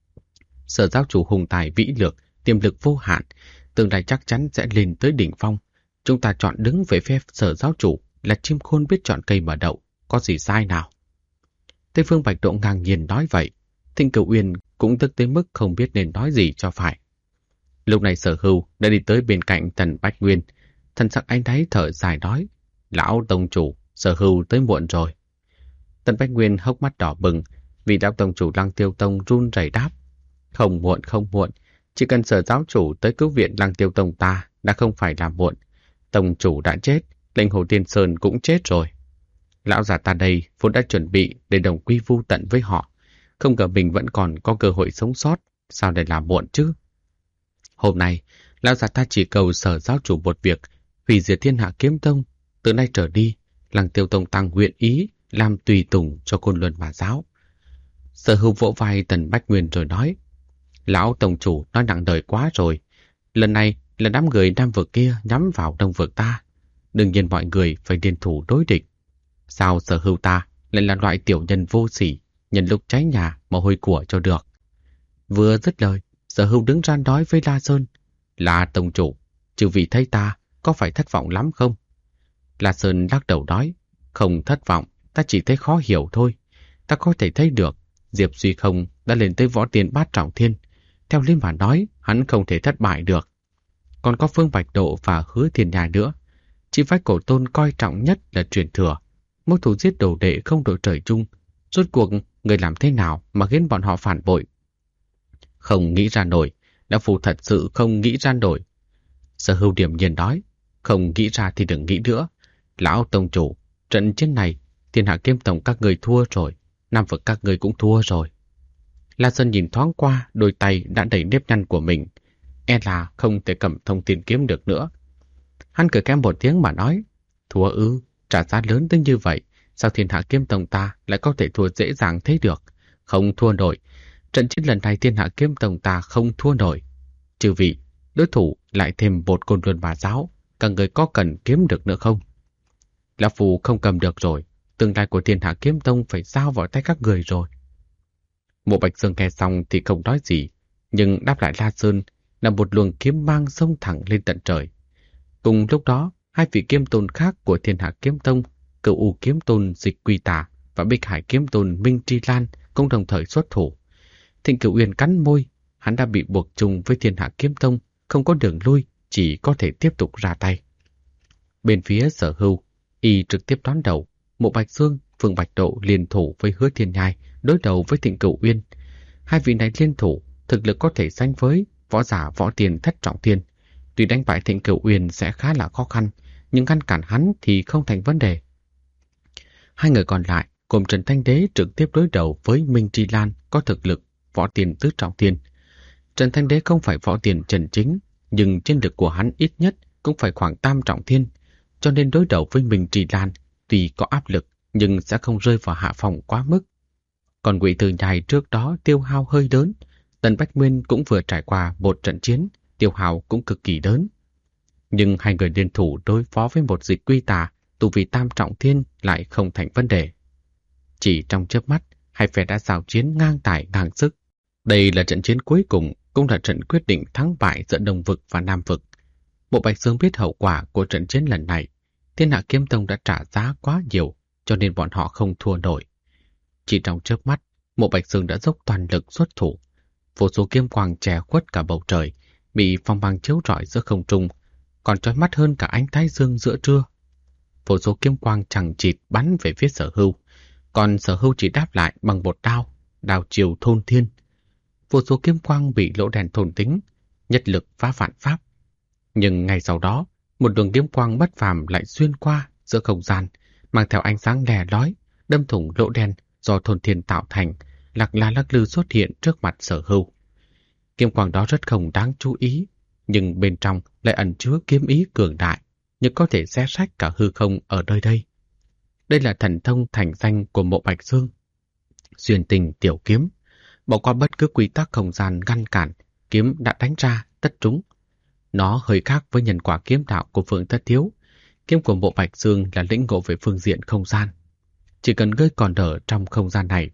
Sở giáo chủ hùng tài vĩ lược, tiềm lực vô hạn, tương lai chắc chắn sẽ lên tới đỉnh phong. Chúng ta chọn đứng về phe Sở giáo chủ là chim khôn biết chọn cây mà đậu, có gì sai nào? Tây Phương Bạch Độ ngang nhiên nói vậy, Thịnh Cửu Uyên cũng tức tới mức không biết nên nói gì cho phải. Lúc này Sở Hưu đã đi tới bên cạnh Tần Bách Nguyên, thần sắc anh đáy thở dài nói: lão tông chủ, Sở Hưu tới muộn rồi. Tần Bách Nguyên hốc mắt đỏ bừng, vì đạo tông chủ Lăng Tiêu Tông run rẩy đáp: không muộn, chỉ cần Sở giáo chủ tới cứu viện Lăng Tiêu Tông ta đã không phải là muộn. Tông chủ đã chết, lệnh Hồ Tiên Sơn cũng chết rồi. Lão già ta đây vốn đã chuẩn bị để đồng quy vu tận với họ. không ngờ mình vẫn còn có cơ hội sống sót, sao để làm muộn chứ? Hôm nay, lão già ta chỉ cầu Sở giáo chủ một việc, hủy diệt Thiên Hạ Kiếm Tông. Từ nay trở đi, Lăng Tiêu Tông tăng nguyện ý làm tùy tùng cho Côn Luân mà giáo. Sở Hưu vỗ vai Tần Bách Nguyên rồi nói, lão tông chủ nói nặng đời quá rồi. Lần này là đám người Nam vực kia nhắm vào Đông vực ta. Đương nhiên mọi người phải liên thủ đối địch. Sao Sở Hưu ta lại là loại tiểu nhân vô sỉ, nhân lúc cháy nhà mà hôi của cho được? Vừa dứt lời, Sở Hưu đứng ra nói với La Sơn, là tông chủ, chư vị thấy ta có phải thất vọng lắm không? La Sơn lắc đầu nói, không thất vọng, ta chỉ thấy khó hiểu thôi. Ta có thể thấy được, Diệp Duy Không đã lên tới võ tiên bát trọng thiên. Theo lý mà nói, hắn không thể thất bại được. Còn có Phương Bạch Độ và Hứa Thiên Nhai nữa. Chỉ phái Cổ Tôn coi trọng nhất là truyền thừa. Mối thù giết đồ đệ không đội trời chung. Rốt cuộc, người làm thế nào mà khiến bọn họ phản bội? Không nghĩ ra nổi, Đạo Phu thật sự không nghĩ ra nổi. Sở Hưu điềm nhiên nói, không nghĩ ra thì đừng nghĩ nữa. Lão tông chủ, trận chiến này, Thiên Hạ Kiếm Tông các người thua rồi, Nam vực các người cũng thua rồi. La Sơn nhìn thoáng qua đôi tay đã đầy nếp nhăn của mình, e là không thể cầm thông tin kiếm được nữa. Hắn cười kém một tiếng mà nói, thua ư, trả giá lớn tới như vậy, sao Thiên Hạ Kiếm Tông ta lại có thể thua dễ dàng thế được? Không thua nổi. Trận chiến lần này Thiên Hạ Kiếm Tông ta không thua nổi. Chư vị, đối thủ lại thêm một Côn Luân Bà giáo, các người có cần kiếm được nữa không? Lão Phu không cầm được rồi, tương lai của Thiên Hạ Kiếm Tông phải giao vào tay các người rồi. Mộ Bạch Dương nghe xong thì không nói gì, nhưng đáp lại La Sơn là một luồng kiếm mang xông thẳng lên tận trời. Cùng lúc đó, hai vị kiếm tôn khác của Thiên Hạ Kiếm Tông, Cửu U Kiếm Tôn Dịch Quy Tà và Bích Hải Kiếm Tôn Minh Tri Lan cũng đồng thời xuất thủ. Thịnh Cửu Uyên cắn môi, hắn đã bị buộc chung với Thiên Hạ Kiếm Tông, không có đường lui, chỉ có thể tiếp tục ra tay. Bên phía Sở Hưu, y trực tiếp đón đầu, Mộ Bạch Dương, Phương Bạch Độ liên thủ với Hứa Thiên Nhai đối đầu với Thịnh Cửu Uyên. Hai vị này liên thủ, thực lực có thể sánh với võ giả võ tiền thất trọng thiên. Tuy đánh bại Thịnh Cửu Uyên sẽ khá là khó khăn, nhưng ngăn cản hắn thì không thành vấn đề. Hai người còn lại, gồm Trần Thanh Đế trực tiếp đối đầu với Minh Tri Lan có thực lực võ tiền tứ trọng thiên. Trần Thanh Đế không phải võ tiền chân chính, nhưng chiến lực của hắn ít nhất cũng phải khoảng tam trọng thiên, cho nên đối đầu với Minh Tri Lan tuy có áp lực nhưng sẽ không rơi vào hạ phòng quá mức. Còn Ngụy Từ Nhai trước đó tiêu hao hơi lớn, Tần Bách Nguyên cũng vừa trải qua một trận chiến, tiêu hao cũng cực kỳ lớn. Nhưng hai người liên thủ đối phó với một Dịch Quy Tà, tu vi tam trọng thiên lại không thành vấn đề. Chỉ trong chớp mắt, hai phe đã giao chiến ngang tài ngang sức. Đây là trận chiến cuối cùng, cũng là trận quyết định thắng bại giữa Đông vực và Nam vực. Bộ Bạch Dương biết hậu quả của trận chiến lần này. Thiên Hạ Kiếm Tông đã trả giá quá nhiều, cho nên bọn họ không thua nổi. Chỉ trong chớp mắt, Mộ Bạch Dương đã dốc toàn lực xuất thủ. Vô số kiếm quang che khuất cả bầu trời, bị phong băng chiếu rọi giữa không trung, còn chói mắt hơn cả ánh thái dương giữa trưa. Vô số kiếm quang chằng chịt bắn về phía Sở Hưu, còn Sở Hưu chỉ đáp lại bằng một đao, đao chiều thôn thiên. Vô số kiếm quang bị lỗ đèn thôn tính, nhất lực phá vạn pháp. Nhưng ngay sau đó, một đường kiếm quang bất phàm lại xuyên qua giữa không gian, mang theo ánh sáng lè lói, đâm thủng lỗ đen do thôn thiên tạo thành, lắc lư xuất hiện trước mặt Sở Hưu. Kiếm quang đó rất không đáng chú ý, nhưng bên trong lại ẩn chứa kiếm ý cường đại, nhưng có thể xé rách cả hư không ở nơi đây. Đây là thần thông thành danh của Mộ Bạch Dương. Xuyên tình tiểu kiếm, bỏ qua bất cứ quy tắc không gian ngăn cản, kiếm đã đánh ra tất trúng. Nó hơi khác với nhân quả kiếm đạo của Phương Tất Thiếu. Kiếm của Mộ Bạch Dương là lĩnh ngộ về phương diện không gian. Chỉ cần ngươi còn ở trong không gian này,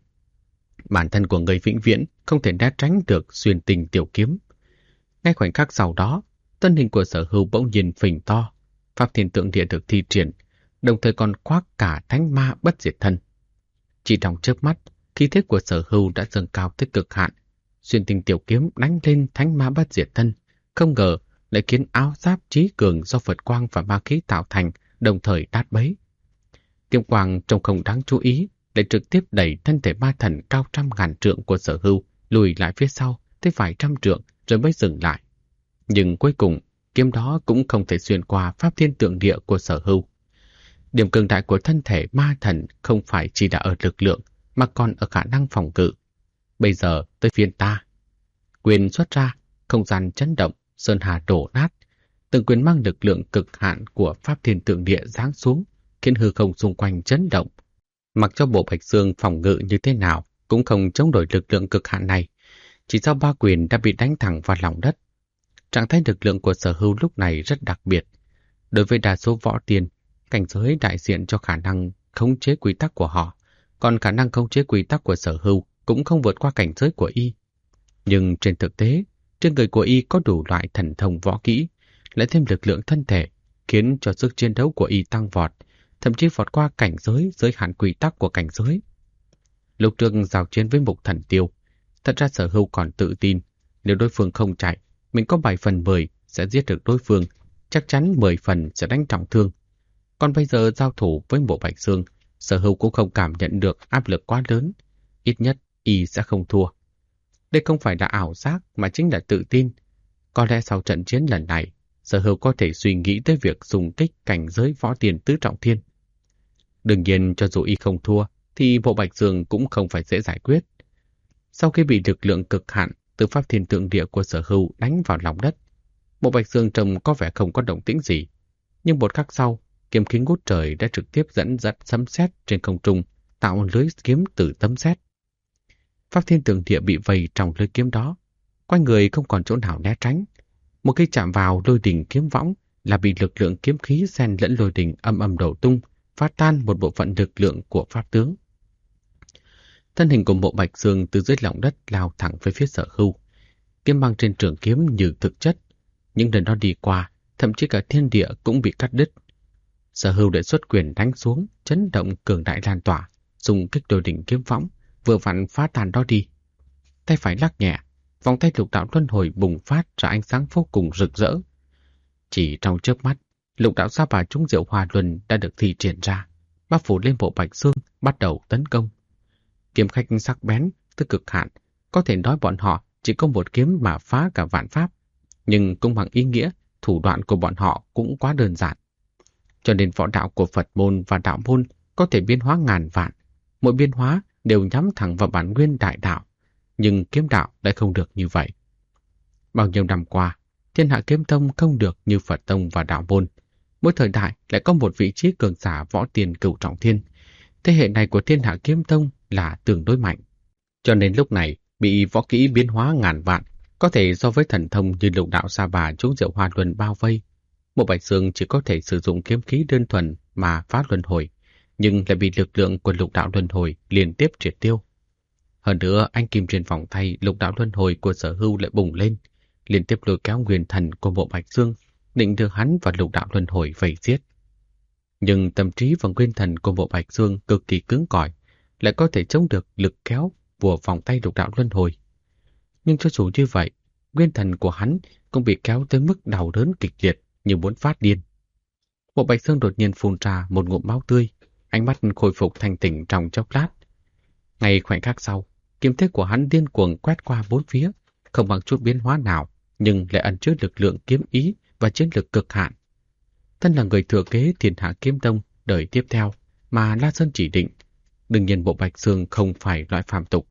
bản thân của người vĩnh viễn không thể né tránh được xuyên tình tiểu kiếm. Ngay khoảnh khắc sau đó, thân hình của Sở Hưu bỗng nhiên phình to, pháp thiên tượng địa được thi triển, đồng thời còn khoác cả thánh ma bất diệt thân. Chỉ trong chớp mắt, khí thế của Sở Hưu đã dâng cao tới cực hạn, xuyên tình tiểu kiếm đánh lên thánh ma bất diệt thân, không ngờ lại khiến áo giáp trí cường do Phật quang và ma khí tạo thành đồng thời đát bấy. Kiếm quang trông không đáng chú ý, lại trực tiếp đẩy thân thể ma thần cao trăm ngàn trượng của Sở Hưu lùi lại phía sau tới vài trăm trượng rồi mới dừng lại. Nhưng cuối cùng, kiếm đó cũng không thể xuyên qua pháp thiên tượng địa của Sở Hưu. Điểm cường đại của thân thể ma thần không phải chỉ là ở lực lượng, mà còn ở khả năng phòng ngự. Bây giờ tới phiên ta. Quyền xuất ra, không gian chấn động, sơn hà đổ nát. Từng quyền mang lực lượng cực hạn của Pháp Thiên Tượng Địa giáng xuống, khiến hư không xung quanh chấn động. Mặc cho bộ Bạch Dương phòng ngự như thế nào, cũng không chống đổi lực lượng cực hạn này. Chỉ sau 3 quyền đã bị đánh thẳng vào lòng đất. Trạng thái lực lượng của Sở Hưu lúc này rất đặc biệt. Đối với đa số võ tiên, cảnh giới đại diện cho khả năng khống chế quy tắc của họ, còn khả năng khống chế quy tắc của Sở Hưu cũng không vượt qua cảnh giới của y. Nhưng trên thực tế, trên người của y có đủ loại thần thông võ kỹ, lại thêm lực lượng thân thể, khiến cho sức chiến đấu của y tăng vọt, thậm chí vọt qua cảnh giới giới hạn quy tắc của cảnh giới. Lúc trước giao chiến với Mục Thần Tiêu, thật ra Sở Hưu còn tự tin, nếu đối phương không chạy, mình có 7 phần 10 sẽ giết được đối phương, chắc chắn 10 phần sẽ đánh trọng thương. Còn bây giờ giao thủ với Bộ Bạch Dương, Sở Hưu cũng không cảm nhận được áp lực quá lớn, ít nhất y sẽ không thua. Đây không phải là ảo giác mà chính là tự tin. Có lẽ sau trận chiến lần này, Sở Hưu có thể suy nghĩ tới việc dùng kích cảnh giới võ tiền tứ trọng thiên. Đương nhiên cho dù y không thua, thì Bộ Bạch Dương cũng không phải dễ giải quyết. Sau khi bị lực lượng cực hạn từ Pháp Thiên Tượng Địa của Sở Hưu đánh vào lòng đất, Bộ Bạch Dương trông có vẻ không có động tĩnh gì. Nhưng một khắc sau, kiếm khí ngút trời đã trực tiếp dẫn dắt sấm sét trên không trung, tạo lưới kiếm từ sấm sét. Pháp Thiên Tượng Địa bị vây trong lưới kiếm đó, quanh người không còn chỗ nào né tránh. Một khi chạm vào lôi đình kiếm võng là bị lực lượng kiếm khí xen lẫn lôi đình âm âm đổ tung, phá tan một bộ phận lực lượng của pháp tướng. Thân hình của Bộ Bạch Dương từ dưới lòng đất lao thẳng về phía Sở Hưu. Kiếm băng trên trường kiếm như thực chất, những nơi nó đi qua, thậm chí cả thiên địa cũng bị cắt đứt. Sở Hưu để xuất quyền đánh xuống, chấn động cường đại lan tỏa, dùng kích lôi đình kiếm võng, vừa vặn phá tan đó đi. Tay phải lắc nhẹ, vòng tay lục đạo luân hồi bùng phát ra ánh sáng vô cùng rực rỡ. Chỉ trong chớp mắt, lục đạo sa bà trúng diệu hòa luân đã được thi triển ra, bao phủ lên Bộ Bạch Dương, bắt đầu tấn công. Kiếm khách sắc bén, tới cực hạn, có thể nói bọn họ chỉ có một kiếm mà phá cả vạn pháp, nhưng cũng bằng ý nghĩa, thủ đoạn của bọn họ cũng quá đơn giản. Cho nên võ đạo của Phật môn và đạo môn có thể biến hóa ngàn vạn, mỗi biến hóa đều nhắm thẳng vào bản nguyên đại đạo, nhưng kiếm đạo lại không được như vậy. Bao nhiêu năm qua, Thiên Hạ Kiếm Tông không được như Phật Tông và đạo môn. Mỗi thời đại lại có một vị trí cường giả võ tiền cửu trọng thiên. Thế hệ này của Thiên Hạ Kiếm Tông là tương đối mạnh. Cho nên lúc này, bị võ kỹ biến hóa ngàn vạn, có thể so với thần thông như lục đạo sa bà trúng diệu hoa luân bao vây. Bộ Bạch Dương chỉ có thể sử dụng kiếm khí đơn thuần mà phá luân hồi, nhưng lại bị lực lượng của lục đạo luân hồi liên tiếp triệt tiêu. Hơn nữa, anh kim trên vòng tay lục đạo luân hồi của Sở Hưu lại bùng lên, liên tiếp lôi kéo nguyên thần của Bộ Bạch Dương, định đưa hắn vào lục đạo luân hồi vây giết. Nhưng tâm trí và nguyên thần của Bộ Bạch Dương cực kỳ cứng cỏi, lại có thể chống được lực kéo của vòng tay lục đạo luân hồi. Nhưng cho dù như vậy, nguyên thần của hắn cũng bị kéo tới mức đau đớn kịch liệt như muốn phát điên. Bộ Bạch Dương đột nhiên phun ra một ngụm máu tươi, ánh mắt khôi phục thanh tỉnh trong chốc lát. Ngay khoảnh khắc sau, kiếm thế của hắn điên cuồng quét qua bốn phía, không bằng chút biến hóa nào, nhưng lại ẩn chứa lực lượng kiếm ý và chiến lược cực hạn. Thân là người thừa kế Thiên Hạ Kiếm Tông đời tiếp theo mà La Sơn chỉ định, đương nhiên Bộ Bạch Dương không phải loại phàm tục.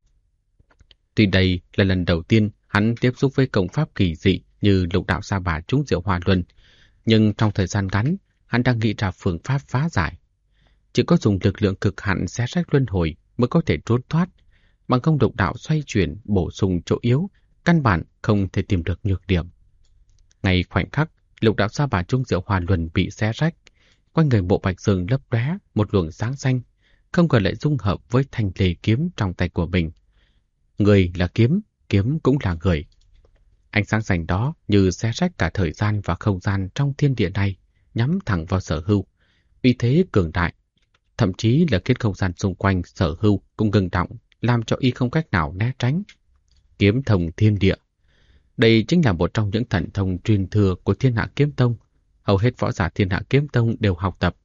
Tuy đây là lần đầu tiên hắn tiếp xúc với công pháp kỳ dị như lục đạo sa bà trúng diệu hoa luân, nhưng trong thời gian ngắn, hắn đang nghĩ ra phương pháp phá giải. Chỉ có dùng lực lượng cực hạn xé rách luân hồi mới có thể trốn thoát, bằng không lục đạo xoay chuyển bổ sung chỗ yếu, căn bản không thể tìm được nhược điểm. Ngay khoảnh khắc, lục đạo sa bà trúng diệu hoa luân bị xé rách, quanh người Bộ Bạch Dương lấp lóe một luồng sáng xanh, không ngờ lại dung hợp với thanh lê kiếm trong tay của mình. Người là kiếm, kiếm cũng là người. Ánh sáng xanh đó như xé rách cả thời gian và không gian trong thiên địa này, nhắm thẳng vào Sở Hưu. Uy thế cường đại, thậm chí là khiến không gian xung quanh Sở Hưu cũng ngừng động, làm cho y không cách nào né tránh. Kiếm thông thiên địa. Đây chính là một trong những thần thông truyền thừa của Thiên Hạ Kiếm Tông. Hầu hết võ giả Thiên Hạ Kiếm Tông đều học tập.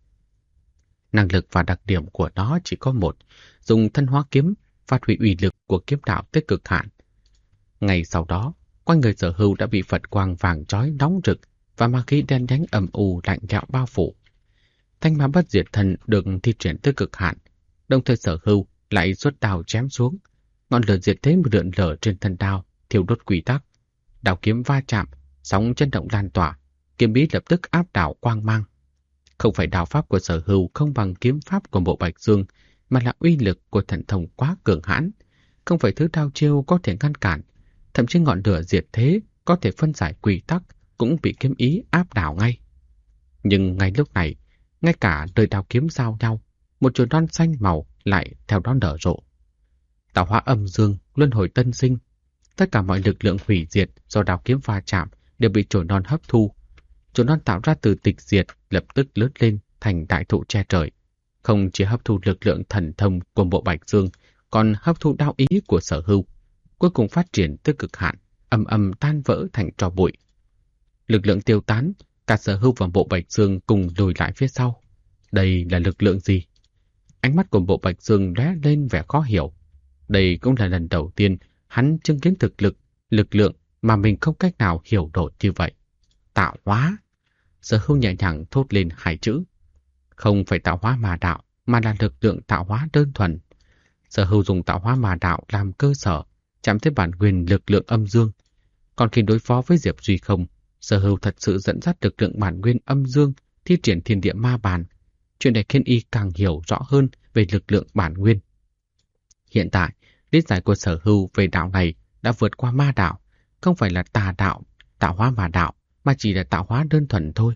Năng lực và đặc điểm của nó chỉ có một, dùng thân hóa kiếm, phát huy uy lực của kiếm đạo tới cực hạn. Ngày sau đó, quanh người Sở Hưu đã bị Phật quang vàng chói nóng rực và ma khí đen nhánh âm u lạnh lẽo bao phủ. Thanh ma bất diệt thần được thi triển tới cực hạn, đồng thời Sở Hưu lại xuất đao chém xuống. Ngọn lửa diệt thế lượn lờ trên thân đao, thiêu đốt quy tắc. Đao kiếm va chạm, sóng chấn động lan tỏa, kiếm bí lập tức áp đảo quang mang. Không phải đao pháp của Sở Hưu không bằng kiếm pháp của Mộ Bạch Dương, mà là uy lực của thần thông quá cường hãn. Không phải thứ đao chiêu có thể ngăn cản, thậm chí ngọn lửa diệt thế có thể phân giải quy tắc cũng bị kiếm ý áp đảo ngay. Nhưng ngay lúc này, ngay cả đời đao kiếm giao nhau, một chồi non xanh màu lại theo đó nở rộ. Tạo hóa âm dương, luân hồi tân sinh, tất cả mọi lực lượng hủy diệt do đao kiếm va chạm đều bị chồi non hấp thu. Chồi non tạo ra từ tịch diệt lập tức lớn lên thành đại thụ che trời. Không chỉ hấp thu lực lượng thần thông của Mộ Bạch Dương, còn hấp thu đao ý của Sở Hưu, cuối cùng phát triển tới cực hạn, ầm ầm tan vỡ thành tro bụi. Lực lượng tiêu tán, cả Sở Hưu và Mộ Bạch Dương cùng lùi lại phía sau. Đây là lực lượng gì? Ánh mắt của Mộ Bạch Dương lóe lên vẻ khó hiểu. Đây cũng là lần đầu tiên hắn chứng kiến lực lượng mà mình không cách nào hiểu nổi như vậy. Tạo hóa. Sở Hưu nhẹ nhàng thốt lên hai chữ. Không phải tạo hóa mà đạo, mà là lực lượng tạo hóa đơn thuần. Sở Hưu dùng tạo hóa mà đạo làm cơ sở, chạm tới bản nguyên lực lượng âm dương. Còn khi đối phó với Diệp Duy Không, Sở Hưu thật sự dẫn dắt lực lượng bản nguyên âm dương thi triển thiên địa ma bàn. Chuyện này khiến y càng hiểu rõ hơn về lực lượng bản nguyên. Hiện tại, lý giải của Sở Hưu về đạo này đã vượt qua ma đạo, không phải là tà đạo, tạo hóa mà đạo, mà chỉ là tạo hóa đơn thuần thôi.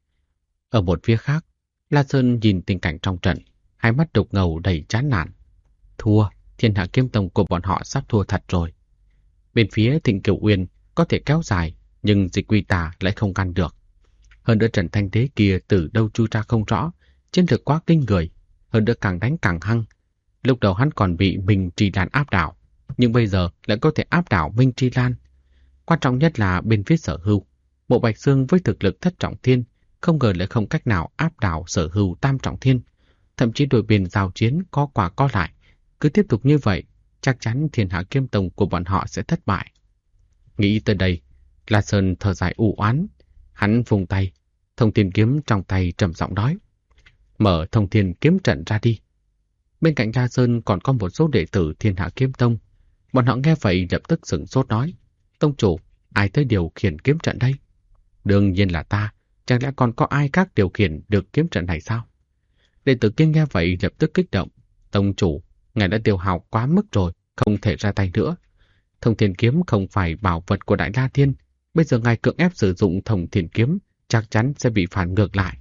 Ở một phía khác, La Sơn nhìn tình cảnh trong trận, hai mắt đục ngầu đầy chán nản. Thua, Thiên Hạ Kiếm Tông của bọn họ sắp thua thật rồi. Bên phía Thịnh Kiều Uyên có thể kéo dài, nhưng Dịch Quy Tà lại không ngăn được. Hơn nữa Trần Thanh Đế kia từ đâu chui ra không rõ, chiến lược quá kinh người, hơn nữa càng đánh càng hăng. Lúc đầu hắn còn bị Minh Tri Lan áp đảo, nhưng bây giờ lại có thể áp đảo Minh Tri Lan. Quan trọng nhất là bên phía Sở Hưu, Mộ Bạch Dương với thực lực thất trọng thiên, không ngờ lại không cách nào áp đảo Sở Hưu tam trọng thiên. Thậm chí đội biên giao chiến có quả có lại. Cứ tiếp tục như vậy, chắc chắn Thiên Hạ Kiếm Tông của bọn họ sẽ thất bại. Nghĩ tới đây, La Sơn thở dài u oán. Hắn vùng tay, Thông Thiên kiếm trong tay trầm giọng nói. Mở Thông Thiên kiếm trận ra đi. Bên cạnh La Sơn còn có một số đệ tử Thiên Hạ Kiếm Tông. Bọn họ nghe vậy lập tức sửng sốt nói. Tông chủ, ai tới điều khiển kiếm trận đây? Đương nhiên là ta, chẳng lẽ còn có ai khác điều khiển được kiếm trận này sao? Đệ tử kia nghe vậy lập tức kích động. Tông chủ, ngài đã tiêu hao quá mức rồi, không thể ra tay nữa. Thông Thiên kiếm không phải bảo vật của Đại La Thiên, bây giờ ngài cưỡng ép sử dụng Thông Thiên kiếm, chắc chắn sẽ bị phản ngược lại.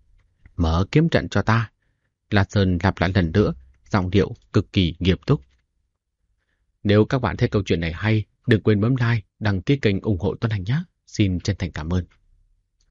Mở kiếm trận cho ta. La Sơn lặp lại lần nữa, giọng điệu cực kỳ nghiêm túc. Nếu các bạn thấy câu chuyện này hay, đừng quên bấm like, đăng ký kênh ủng hộ Tuấn Anh nhé. Xin chân thành cảm ơn.